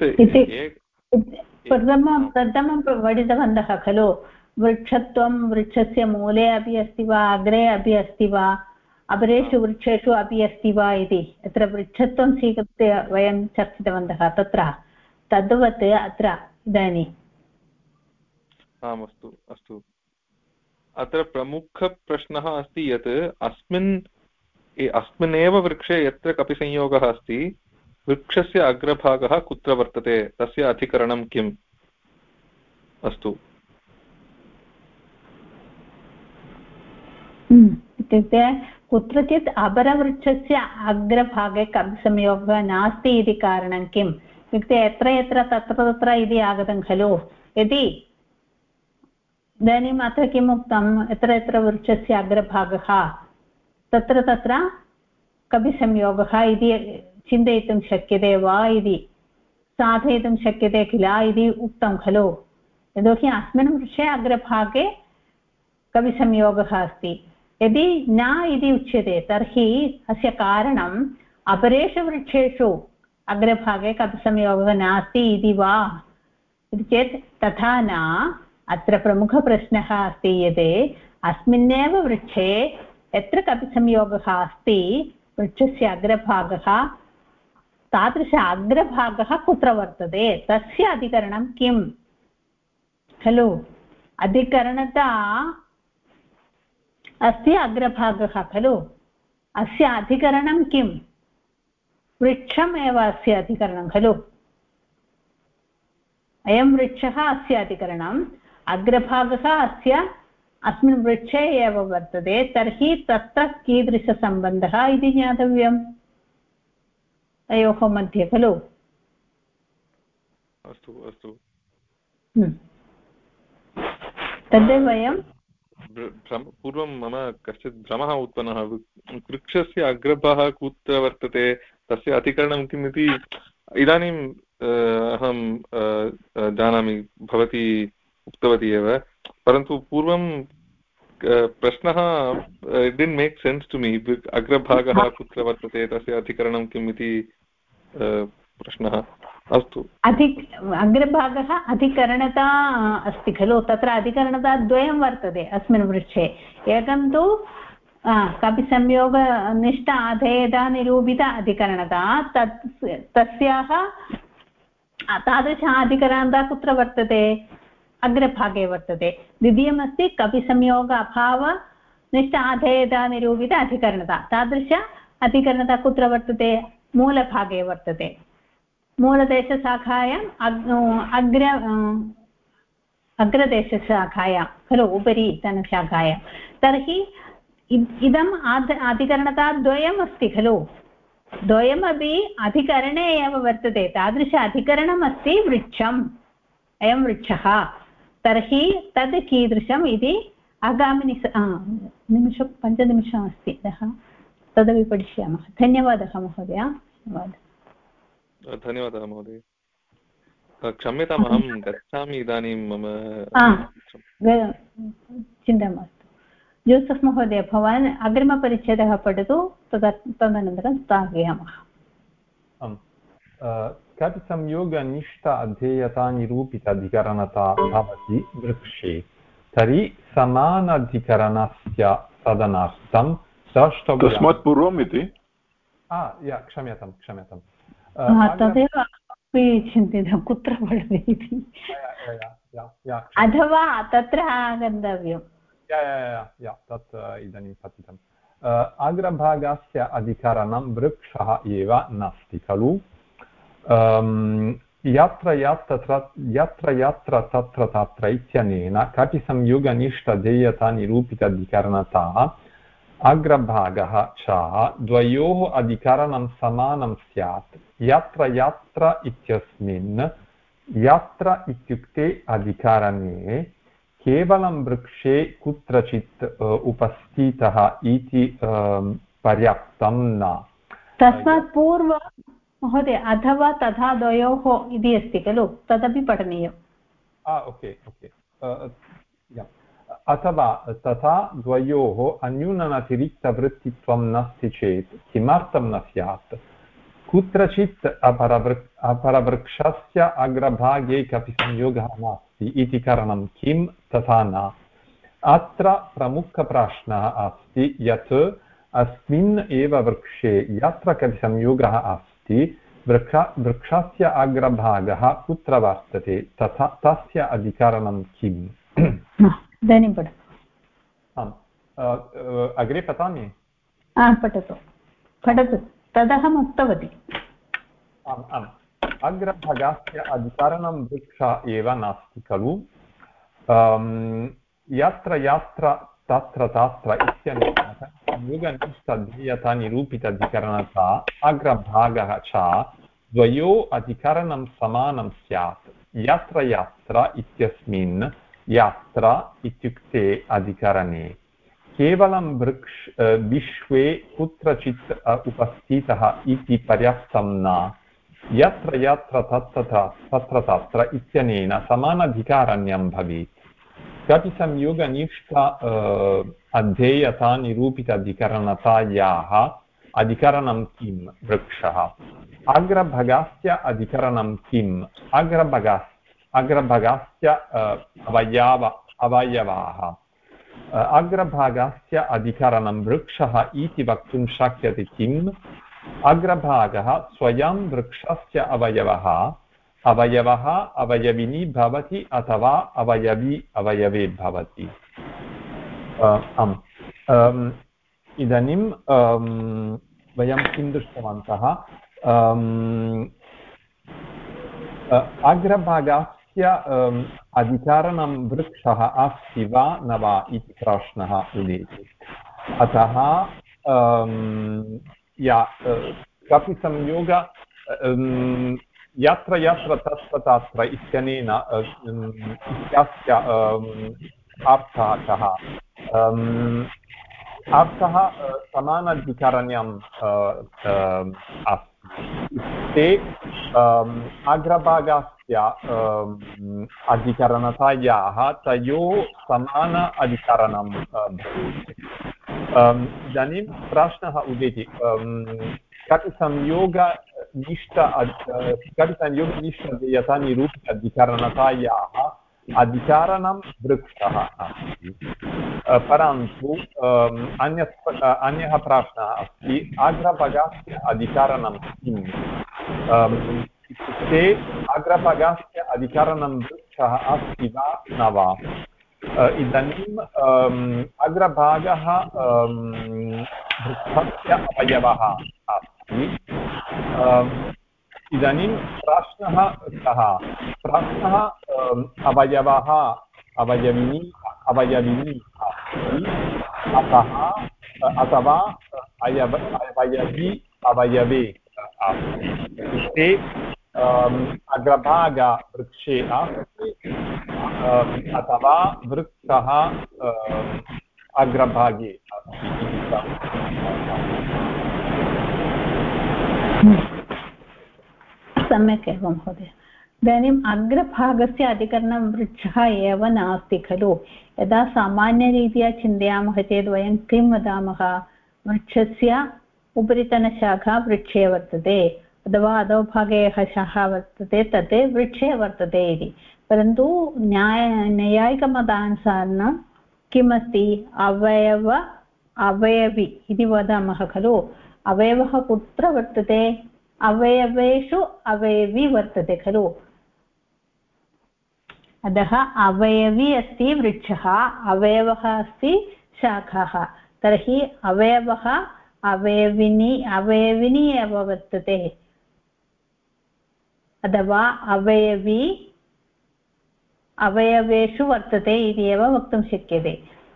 प्रथमं पठितवन्तः खलु वृक्षत्वं वृक्षस्य मूले अपि अस्ति वा अग्रे अपि अस्ति वा अपरेषु वृक्षेषु अपि अस्ति वा इति अत्र वृक्षत्वं स्वीकृत्य वयं चर्चितवन्तः तत्र तद्वत् अत्र इदानीम् आम् अस्तु अस्तु अत्र प्रमुखप्रश्नः अस्ति यत् अस्मिन्नेव वृक्षे यत्र कपिसंयोगः अस्ति वृक्षस्य अग्रभागः कुत्र वर्तते तस्य अधिकरणं किम् अस्तु इत्युक्ते कुत्रचित् अपरवृक्षस्य अग्रभागे कपिसंयोगः नास्ति इति कारणं किम् इत्युक्ते यत्र यत्र तत्र तत्र इति आगतं खलु यदि इदानीम् अत्र किम् उक्तं यत्र यत्र वृक्षस्य अग्रभागः तत्र तत्र कपिसंयोगः इति चिन्तयितुं शक्यते वा इति साधयितुं शक्यते किल इति उक्तं खलु यतोहि अस्मिन् वृक्षे अग्रभागे कपिसंयोगः अस्ति यदि न इति उच्यते तर्हि अस्य कारणम् अपरेषु वृक्षेषु अग्रभागे कपिसंयोगः नास्ति इति वा इति चेत् तथा न अत्र प्रमुखप्रश्नः अस्ति यत् अस्मिन्नेव वृक्षे यत्र कपिसंयोगः अस्ति वृक्षस्य अग्रभागः तादृश अग्रभागः कुत्र वर्तते तस्य अधिकरणं किम् खलु अधिकरणता अस्ति अग्रभागः खलु अस्य अधिकरणं किम् वृक्षमेव अस्य अधिकरणं खलु अयं वृक्षः अस्य अधिकरणम् अग्रभागः अस्मिन् वृक्षे एव वर्तते तर्हि तत्र कीदृशसम्बन्धः इति ज्ञातव्यम् तयोः मध्ये खलु अस्तु अस्तु तद् वयं पूर्वं मम कश्चित् भ्रमः उत्पन्नः वृक्षस्य अग्रभागः कुत्र वर्तते तस्य अधिकरणं किम् इति इदानीम् अहं जानामि भवती उक्तवती एव परन्तु पूर्वं प्रश्नः didn't make sense to me अग्रभागः कुत्र वर्तते तस्य अधिकरणं किम् इति प्रश्नः अस्तु अग्रभागः अधिकरणता अस्ति खलु तत्र अधिकरणता द्वयं वर्तते अस्मिन् वृक्षे एकं तु कपिसंयोगनिष्ठ अधेयता निरूपित अधिकरणता तस्याः तादृश अधिकरणता कुत्र वर्तते अग्रभागे वर्तते द्वितीयमस्ति कपिसंयोग अभावनिष्ठ अधेयता निरूपित अधिकरणता तादृश अधिकरणता कुत्र वर्तते मूलभागे वर्तते मूलदेशशाखायाम् अग्रदेशशाखायां खलु उपरि तनशाखायां तर्हि इदम् अधिकरणता द्वयम् अस्ति खलु द्वयमपि अधिकरणे एव वर्तते तादृश अधिकरणमस्ति वृक्षम् अयं वृक्षः तर्हि तद् कीदृशम् इति आगामिनि निमिषं 5 निमिषम् अस्ति अतः तदपि पठिष्यामः धन्यवादः महोदय धन्यवादः महोदय क्षम्यताम् अहं गच्छामि इदानीं मम चिन्ता मास्तु जोसेफ् महोदय भवान् अग्रिमपरिच्छेदः पठतु तदनन्तरं स्थापयामः कपिसंयोगनिष्ठ अधेयता निरूपित अधिकरणता भवति वृक्षे तर्हि समानाधिकरणस्य साधनार्थं तस्मात् पूर्वम् इति क्षम्यतां तदेव अपि चिन्तितं कुत्र पठति इति अथवा तत्र आगन्तव्यम् तत् इदानीं पतितम् अग्रभागस्य अधिकरणं वृक्षः एव नास्ति खलु यत्र यत्र तत्र इत्यनेन कपिसंयोगनिष्ठधेयता निरूपित अधिकरणता अग्रभागः च द्वयोः अधिकरणं समानं स्यात् यत्र यत्र इत्यस्मिन् यत्र इत्युक्ते अधिकरणे केवलं वृक्षे कुत्रचित् उपस्थितः इति पर्याप्तं न तस्मात् पूर्वं महोदय अथवा तथा द्वयोः इति अस्ति खलु तदपि पठनीयम् ओके अथवा तथा द्वयोः अन्यूनतिरिक्तवृत्तित्वं नास्ति चेत् किमर्थं न स्यात् कुत्रचित् अपरवृक्षस्य अग्रभागे कपि संयोगः नास्ति इति कारणं किं तथा न अत्र प्रमुखप्रश्नः अस्ति यत् अस्मिन् एव वृक्षे यत्र कपि संयोगः अस्ति वृक्षस्य अग्रभागः कुत्र वर्तते तस्य अधिकरणं किम् इदानीं अग्रे पठामि पठतु तदहम् उक्तवती आम् अग्रभागस्य अधिकरणं वृक्ष एव नास्ति खलु यत्र यत्र तत्र तत्र इत्यनेन संयोगनिष्ठधेयता निरूपित अधिकरणता अग्रभागः च द्वयोः अधिकरणं समानं स्यात् यत्र यत्र इत्यस्मिन् यत्र इत्युक्ते अधिकरणे केवलं विश्वे कुत्रचित् उपस्थितः इति पर्याप्तं न यत्र यत्र तत्र तत्र इत्यनेन समानाधिकारण्यं भवेत् कपिसंयोगनिष्ठ अधेयता निरूपित अधिकरणतायाः अधिकरणं किं वृक्षः अग्रभागस्य अधिकरणं किम् अग्रभागस्य अवयवाः अग्रभागस्य अधिकरणं वृक्षः इति वक्तुं शक्यते किम् अग्रभागः स्वयं वृक्षस्य अवयविनी भवति अथवा अवयवे भवति इदानीं वयं किं दृष्टवन्तः अग्रभागस्य अधिकरणं वृक्षः अस्ति वा न वा इति प्रश्नः उदेति अतः कपिसंयोग यत्र यत्र तत्र तत्र इत्यनेन इत्यस्य अर्थः कः अर्थः समानाधिकरण्यम् अस्ति अग्रभागस्य अधिकरणतायाः तयोः समान अधिकरणं भवति इदानीं प्रश्नः उदेति कपिसंयोग कपिसंयोगनिष्ठ यथा निरूपित अधिकरणतायाः अधिकरणं वृक्षः अस्ति परन्तु अन्यः प्रश्नः अस्ति अग्रभागस्य अधिकरणं किम् इत्युक्ते अग्रभागस्य अधिकरणं वृक्षः अस्ति वा न वा इदानीम् अग्रभागः वृक्षस्य अवयवः अस्ति इदानीं प्रश्नः कः प्रश्नः अवयविनी अस्ति अथवा अवयवी अवयवे अस्ति इत्युक्ते अग्रभागवृक्षे अस्ति अथवा वृक्षः अग्रभागे अस्ति सम्यक् एव महोदय इदानीम् अग्रभागस्य अधिकरणं वृक्षः एव नास्ति खलु यदा सामान्यरीत्या चिन्तयामः चेत् वयं किं वदामः वृक्षस्य उपरितनशाखा वृक्षे वर्तते अथवा अधोभागे यः शाखा वर्तते तत् वृक्षे वर्तते इति परन्तु नैयायिकमतानुसारेण किमस्ति अवयवी इति वदामः खलु अवयवः कुत्र वर्तते अवयवेषु अवयवी वर्तते खलु अतः अवयवी अस्ति वृक्षः अवयवः अस्ति शाखाः तर्हि अवयवः अवयविनी एव वर्तते अथवा अवयवी अवयवेषु वर्तते इति एव वक्तुं शक्यते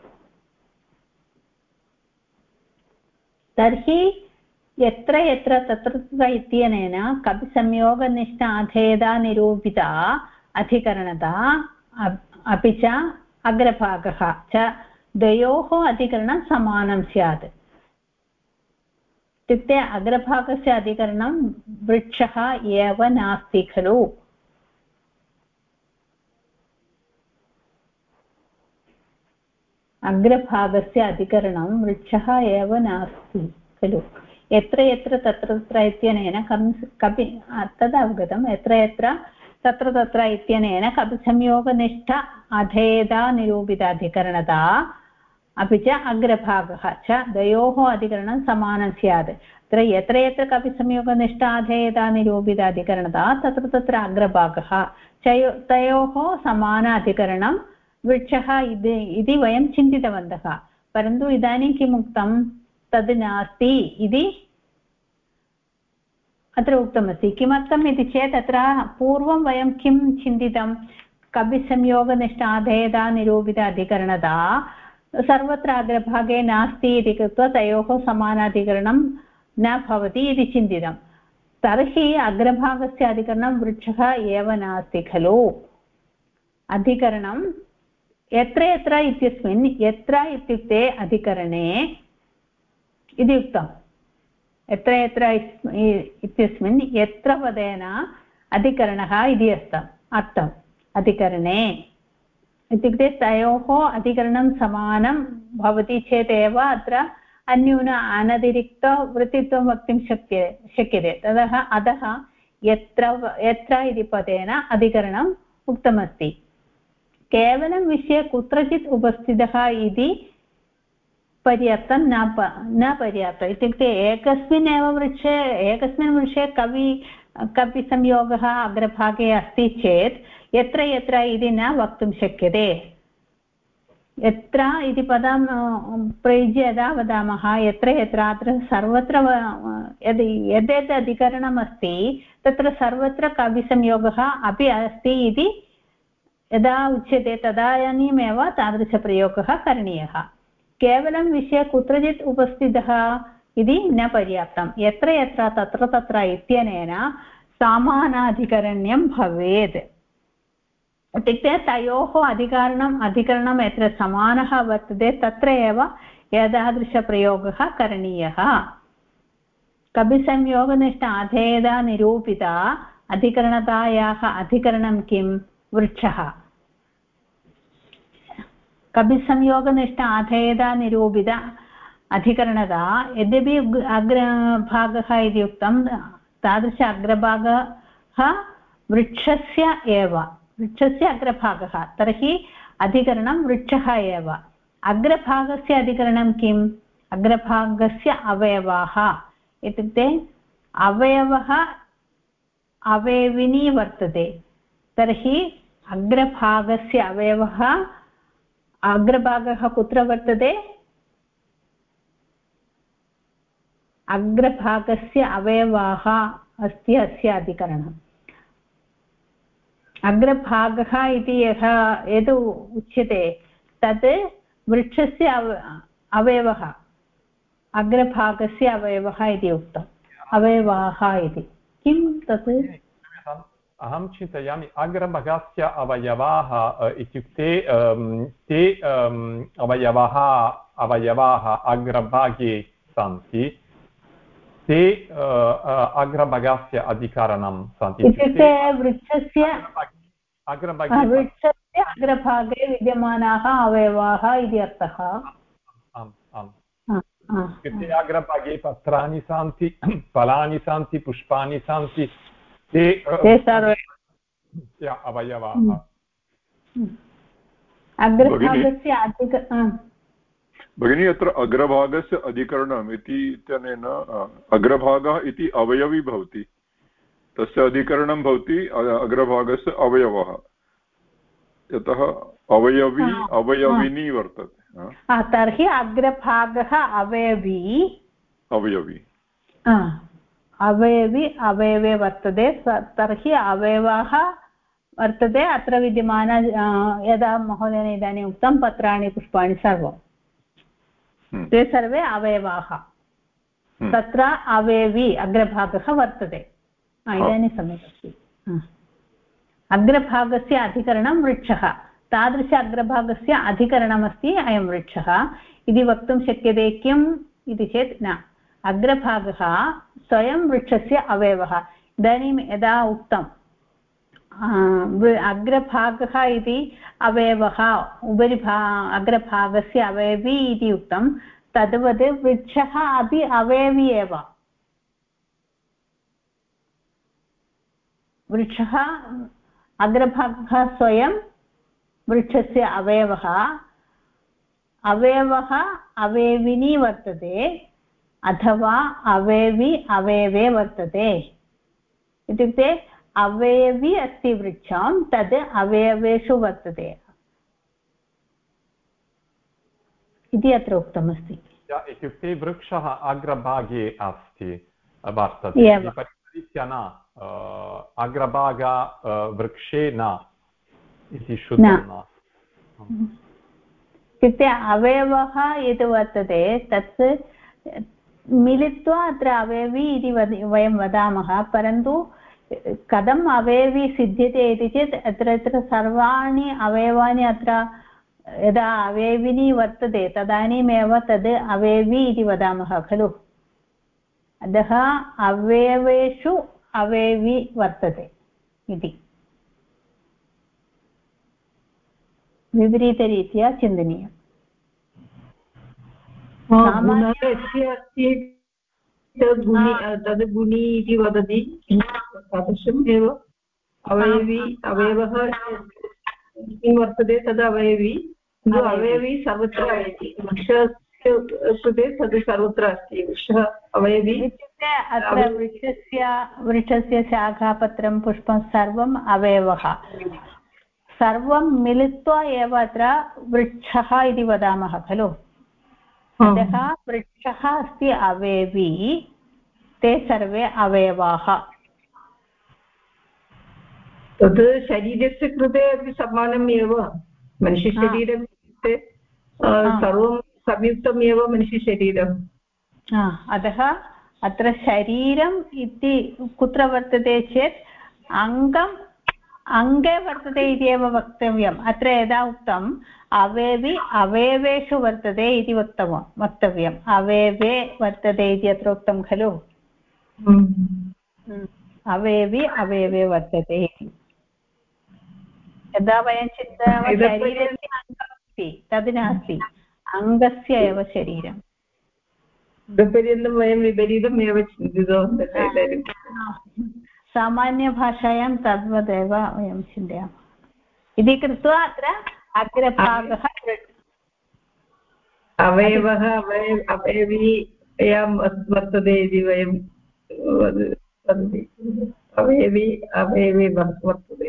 तर्हि यत्र यत्र तत्र तत्र इत्यनेन कपिसंयोगनिष्ठ अधेदानिरूपिता अधिकरणता अपि च अग्रभागः च द्वयोः अधिकरणं समानं स्यात् इत्युक्ते अग्रभागस्य अधिकरणं वृक्षः एव नास्ति खलु अग्रभागस्य अधिकरणं वृक्षः एव नास्ति खलु यत्र यत्र तत्र तत्र इत्यनेन कपि तदवगतं यत्र यत्र तत्र तत्र इत्यनेन कपिसंयोगनिष्ठ अधेदानिरूपित अधिकरणता अपि च अग्रभागः च द्वयोः अधिकरणं समानं स्यात् अत्र यत्र यत्र कपिसंयोगनिष्ठ अधेदानिरूपित अधिकरणता तत्र तत्र अग्रभागः च तयोः समान अधिकरणं वृक्षः इति वयं चिन्तितवन्तः परन्तु इदानीं किम् उक्तं तद् नास्ति इति अत्र उक्तमस्ति किमर्थम् इति चेत् अत्र पूर्वं वयं किं चिन्तितं कपिसंयोगनिष्ठ अधेदानिरूपित अधिकरणता सर्वत्र अग्रभागे नास्ति इति कृत्वा तयोः समानाधिकरणं न भवति इति चिन्तितं तर्हि अग्रभागस्य अधिकरणं वृक्षः एव नास्ति खलु अधिकरणं यत्र यत्र इत्यस्मिन् यत्र इत्युक्ते अधिकरणे इति उक्तम् यत्र यत्र इत्यस्मिन् यत्र पदेन अधिकरणः इति अर्थम् अधिकरणे इत्युक्ते तयोः अधिकरणं समानं भवति चेदेव अत्र अन्यून अनतिरिक्तवृत्तित्वं वक्तुं शक्यते अतः यत्र इति पदेन अधिकरणम् उक्तमस्ति केवलं विषये कुत्रचित् उपस्थितः इति पर्याप्तं न पर्याप्तम् इत्युक्ते एकस्मिन् वृक्षे कपिसंयोगः अग्रभागे अस्ति चेत् यत्र यत्र इति न वक्तुं शक्यते यत्र इति पदं प्रयुज्य यदा वदामः यत्र यत्र अत्र सर्वत्र यद्यद् अधिकरणम् अस्ति तत्र सर्वत्र कपिसंयोगः अपि अस्ति इति यदा उच्यते तदानीमेव तादृशप्रयोगः करणीयः केवलं विषये कुत्रचित् उपस्थितः इति न पर्याप्तं यत्र यत्र तत्र तत्र इत्यनेन समानाधिकरण्यं भवेत् इत्युक्ते तयोः अधिकरणं यत्र समानः वर्तते तत्र एव एतादृशप्रयोगः करणीयः कपिसंयोगनिष्ठ अधेदानिरूपित अधिकरणतायाः अधिकरणं किं वृक्षः कपिसंयोगनिष्ठ अधेदानिरूपित अधिकरणता यद्यपि अग्रभागः इति उक्तं तादृश अग्रभागः वृक्षस्य एव, वृक्षस्य अग्रभागः, तर्हि अधिकरणं वृक्षः एव। अग्रभागस्य अधिकरणं किम्? अग्रभागस्य अवयवाः, इत्युक्ते अवयवः अवयविनी वर्तते, तर्हि अग्रभागस्य अवयवः, अग्रभागः कुत्र वर्तते? अग्रभागस्य अवयवाः अस्ति अस्य अधिकरणम्। अग्रभागः इति यद् उच्यते तत् वृक्षस्य अवयवः, अग्रभागस्य अवयवः इति उक्तम्। अवयवाः इति किं तत्? अहं चिन्तयामि अग्रभागस्य अवयवाः इत्युक्ते ते अवयवाः अग्रभागे सन्ति, ते अग्रभागस्य अधिकरणं सन्ति, इत्युक्ते वृक्षस्य अग्रभागे विद्यमानाः अवयवाः इति अर्थः। इत्युक्ते अग्रभागे पत्राणि सन्ति, फलानि सन्ति, पुष्पाणि सन्ति, ते सर्वे अवयवाः। अग्रभागस्य भगिनी, अत्र अग्रभागस्य अधिकरणम् इत्यनेन अग्रभागः इति अवयवी भवति, तस्य अधिकरणं भवति अग्रभागस्य अवयवः, यतः अवयविनी वर्तते। तर्हि अग्रभागः अवयवी अवयवे वर्तते, तर्हि अवयवाः वर्तते अत्र विद्यमान, यदा महोदयेन इदानीम् उक्तं पत्राणि पुष्पाणि सर्वं, ते सर्वे अवयवाः, तत्र अवयवी अग्रभागः वर्तते। इदानीं सम्यक् अस्ति। अग्रभागस्य अधिकरणं वृक्षः, तादृश अग्रभागस्य अधिकरणमस्ति अयं वृक्षः इति वक्तुं शक्यते। किम् इति चेत् न, अग्रभागः स्वयं वृक्षस्य अवयवः। इदानीं यदा उक्तम् अग्रभागः इति अवयवः, अग्रभागस्य अवयवी इति उक्तं, तद्वत् वृक्षः अपि अवयवी एव। वृक्षः अग्रभागः स्वयं वृक्षस्य अवयवः अवयविनी वर्तते, अथवा अवयवी अवयवे वर्तते। इत्युक्ते अवयवी अस्ति वृक्षं, तद् अवयवेषु वर्तते इति अत्र उक्तमस्ति। इत्युक्ते वृक्षः अग्रभागे अस्ति वर्तते, न अग्रभाग वृक्षे न इति शुद्धं न। इत्युक्ते अवयवः यत् वर्तते तत् मिलित्वा अत्र अवयवी इति वयं वदामः, परन्तु कथम् अवयवी सिद्ध्यते इति चेत् अत्र सर्वाणि अवयवानि अत्र यदा अवयविनी वर्तते तदानीमेव तद् अवयवी इति वदामः खलु। अतः अवयवेषु अवयवी वर्तते इति विपरीतरीत्या चिन्तनीयम्। तद् गुणी इति वदति, तादृशम् एव अवयवी अवयवः किं वर्तते तद् अवयवी, अवयवी सर्वत्र अस्ति। वृक्षस्य कृते तद् सर्वत्र अस्ति, वृक्षः अवयवी इत्युक्ते अत्र वृक्षस्य शाखापत्रं पुष्पं सर्वम् अवयवः, सर्वं मिलित्वा एव अत्र वृक्षः इति वदामः खलु। अतः वृक्षः अस्ति अवयवी, ते सर्वे अवयवाः। तद् शरीरस्य कृते अपि समानम् एव, मनुष्यशरीरम् इत्युक्ते सर्वं संयुक्तम् एव मनुष्यशरीरम्। अतः अत्र शरीरम् इति कुत्र वर्तते चेत् अङ्गे वर्तते इति एव वक्तव्यम्। अत्र यदा उक्तम् अवयवी अवयवेषु वर्तते इति वक्तव्यम्, अवयवे वर्तते इति अत्र उक्तं खलु। अवयवी अवयवे वर्तते इति यदा वयं चिन्तयामः शरीरस्य अङ्गमस्ति, तद् नास्ति, अङ्गस्य एव शरीरम्। इतपर्यन्तं वयं विपरीतमेव चिन्तितवन्तः इदानीं सामान्यभाषायां तद्वदेव वयं चिन्तयामः इति कृत्वा अत्र अग्रभागः अवयवः अवयवीयां वर्तते इति वयं वदति अवयवी अवयवी वर्तते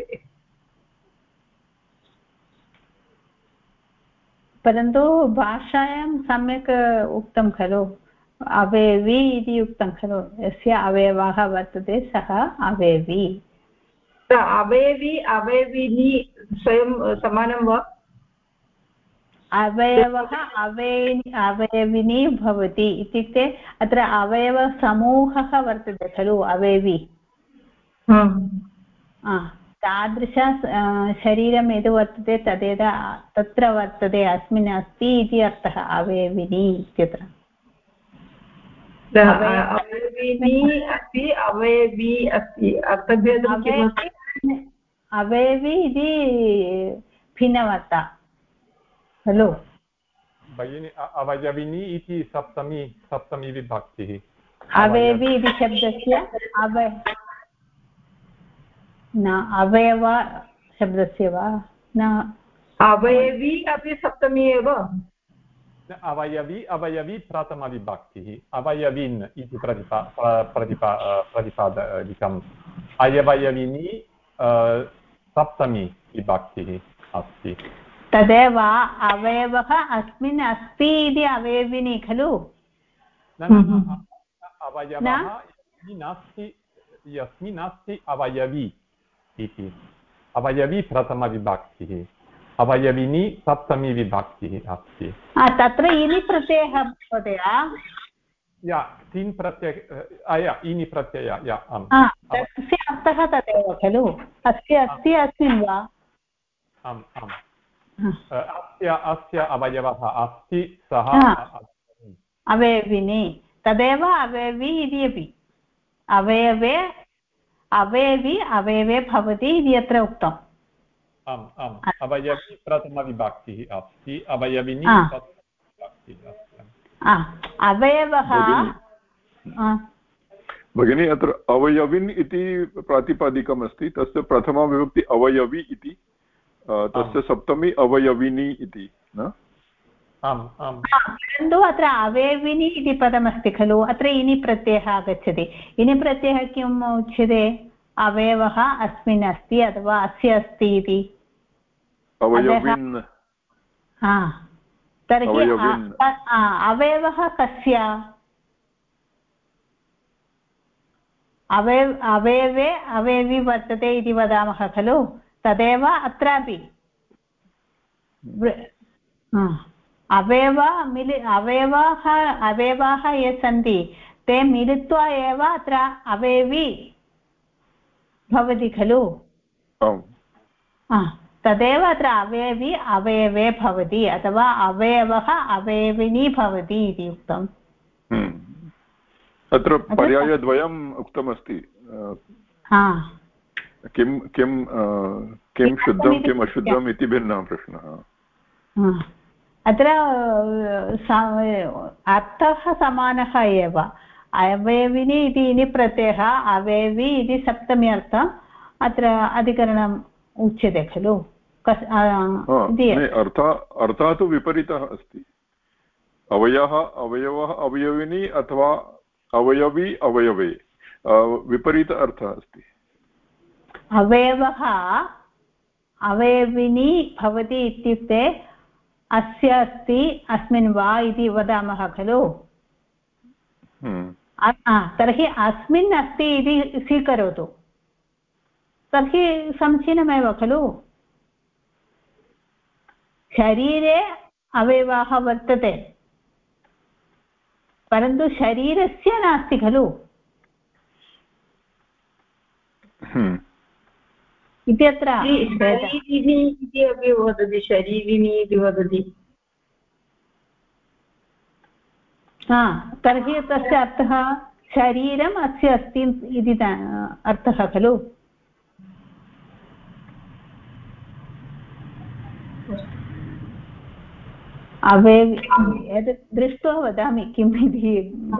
परन्तु भाषायां सम्यक् उक्तं खलु अवयवी इति उक्तं खलु यस्य अवयवः वर्तते सः अवयवी अवयवी अवयविनी स्वयं समानं वा अवयवः अवयविनी भवति इत्युक्ते अत्र अवयवसमूहः वर्तते खलु अवयवी तादृश शरीरं यद् वर्तते तत्र वर्तते अस्मिन् अस्ति इति अर्थः अवयविनी इत्यत्र अवयविनी अस्ति अवयवी अस्ति अर्थभेदं किमस्ति अवयवी इति भिन्नवार्ता खलु भगिनी अवयविनी इति सप्तमी विभक्तिः अवयवी इति शब्दस्य न अवयव शब्दस्य वा न अवयवी अपि सप्तमी एव अवयवी प्रथमविभक्तिः अवयविन् इति प्रतिपादिकम् अवयविनी सप्तमी विभक्तिः अस्ति तदेव अवयवः अस्मिन् अस्ति इति अवयविनी खलु अवयवः यस्मिन् अस्ति अवयवी इति अवयवी प्रथमविभक्तिः अवयविनी सप्तमी विभक्तिः अस्ति तत्र इनि प्रत्ययः भवति तीन् प्रत्यय इनि प्रत्यय तस्य अर्थः तदेव खलु अस्य अस्ति अस्मिन् वा आम् आम् अस्य अवयवः अस्ति सः अवयविनी तदेव अवयवी इति अपि अवयवे अवयवी अवयवे भवति इति अत्र उक्तम् आम् आम् अवयवी प्रथमविभक्तिः अस्ति अवयविनी विभक्तिः अस्ति अवयवः भगिनी अत्र अवयविन् इति प्रातिपदिकम् अस्ति तस्य प्रथमविभक्ति अवयवी इति तस्य सप्तमी अवयविनी इति न परन्तु अत्र अवयविनी इति पदमस्ति खलु अत्र इनि प्रत्ययः आगच्छति इनि प्रत्ययः किम् उच्यते अवयवः अस्मिन् अस्ति अथवा अस्य अस्ति इति तर्हि अवयवः कस्य अवयवे अवयवी वर्तते इति वदामः खलु तदेव अत्रापि अवयवाः ये सन्ति ते मिलित्वा एव अत्र अवयवी भवति खलु तदेव अत्र अवयवी अवयवे भवति अथवा अवयवः अवयविनी भवति इति उक्तम् अत्र पर्यायद्वयम् उक्तमस्ति किं शुद्धं किम् अशुद्धम् इति भिन्नः प्रश्नः अत्र अर्थः समानः एव अवयविनी इति इनि प्रत्ययः अवयवी इति सप्तमी अर्थम् अत्र अधिकरणम् उच्यते खलु अर्थः तु विपरीतः अस्ति अवयवः अवयविनी अथवा अवयवी अवयवे विपरीत अर्थः अस्ति अवयवः अवयविनी भवति इत्युक्ते अस्य अस्ति अस्मिन् वा इति वदामः खलु तर्हि अस्मिन् अस्ति इति स्वीकरोतु तर्हि समीचीनमेव खलु शरीरे अवयवाः वर्तते परन्तु शरीरस्य नास्ति खलु इत्यत्र शरीरिणी इति अपि वदति शरीरिणी इति वदति तर्हि तस्य अर्थः शरीरम् अस्य अस्ति इति अर्थः खलु अवयवी एतत् दृष्ट्वा वदामि किम् इति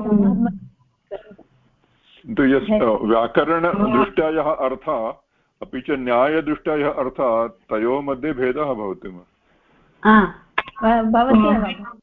किन्तु व्याकरणदृष्ट्या यः अर्थः अपि च न्यायदृष्ट्या यः अर्थः तयोः मध्ये भेदः भवति भवत्येव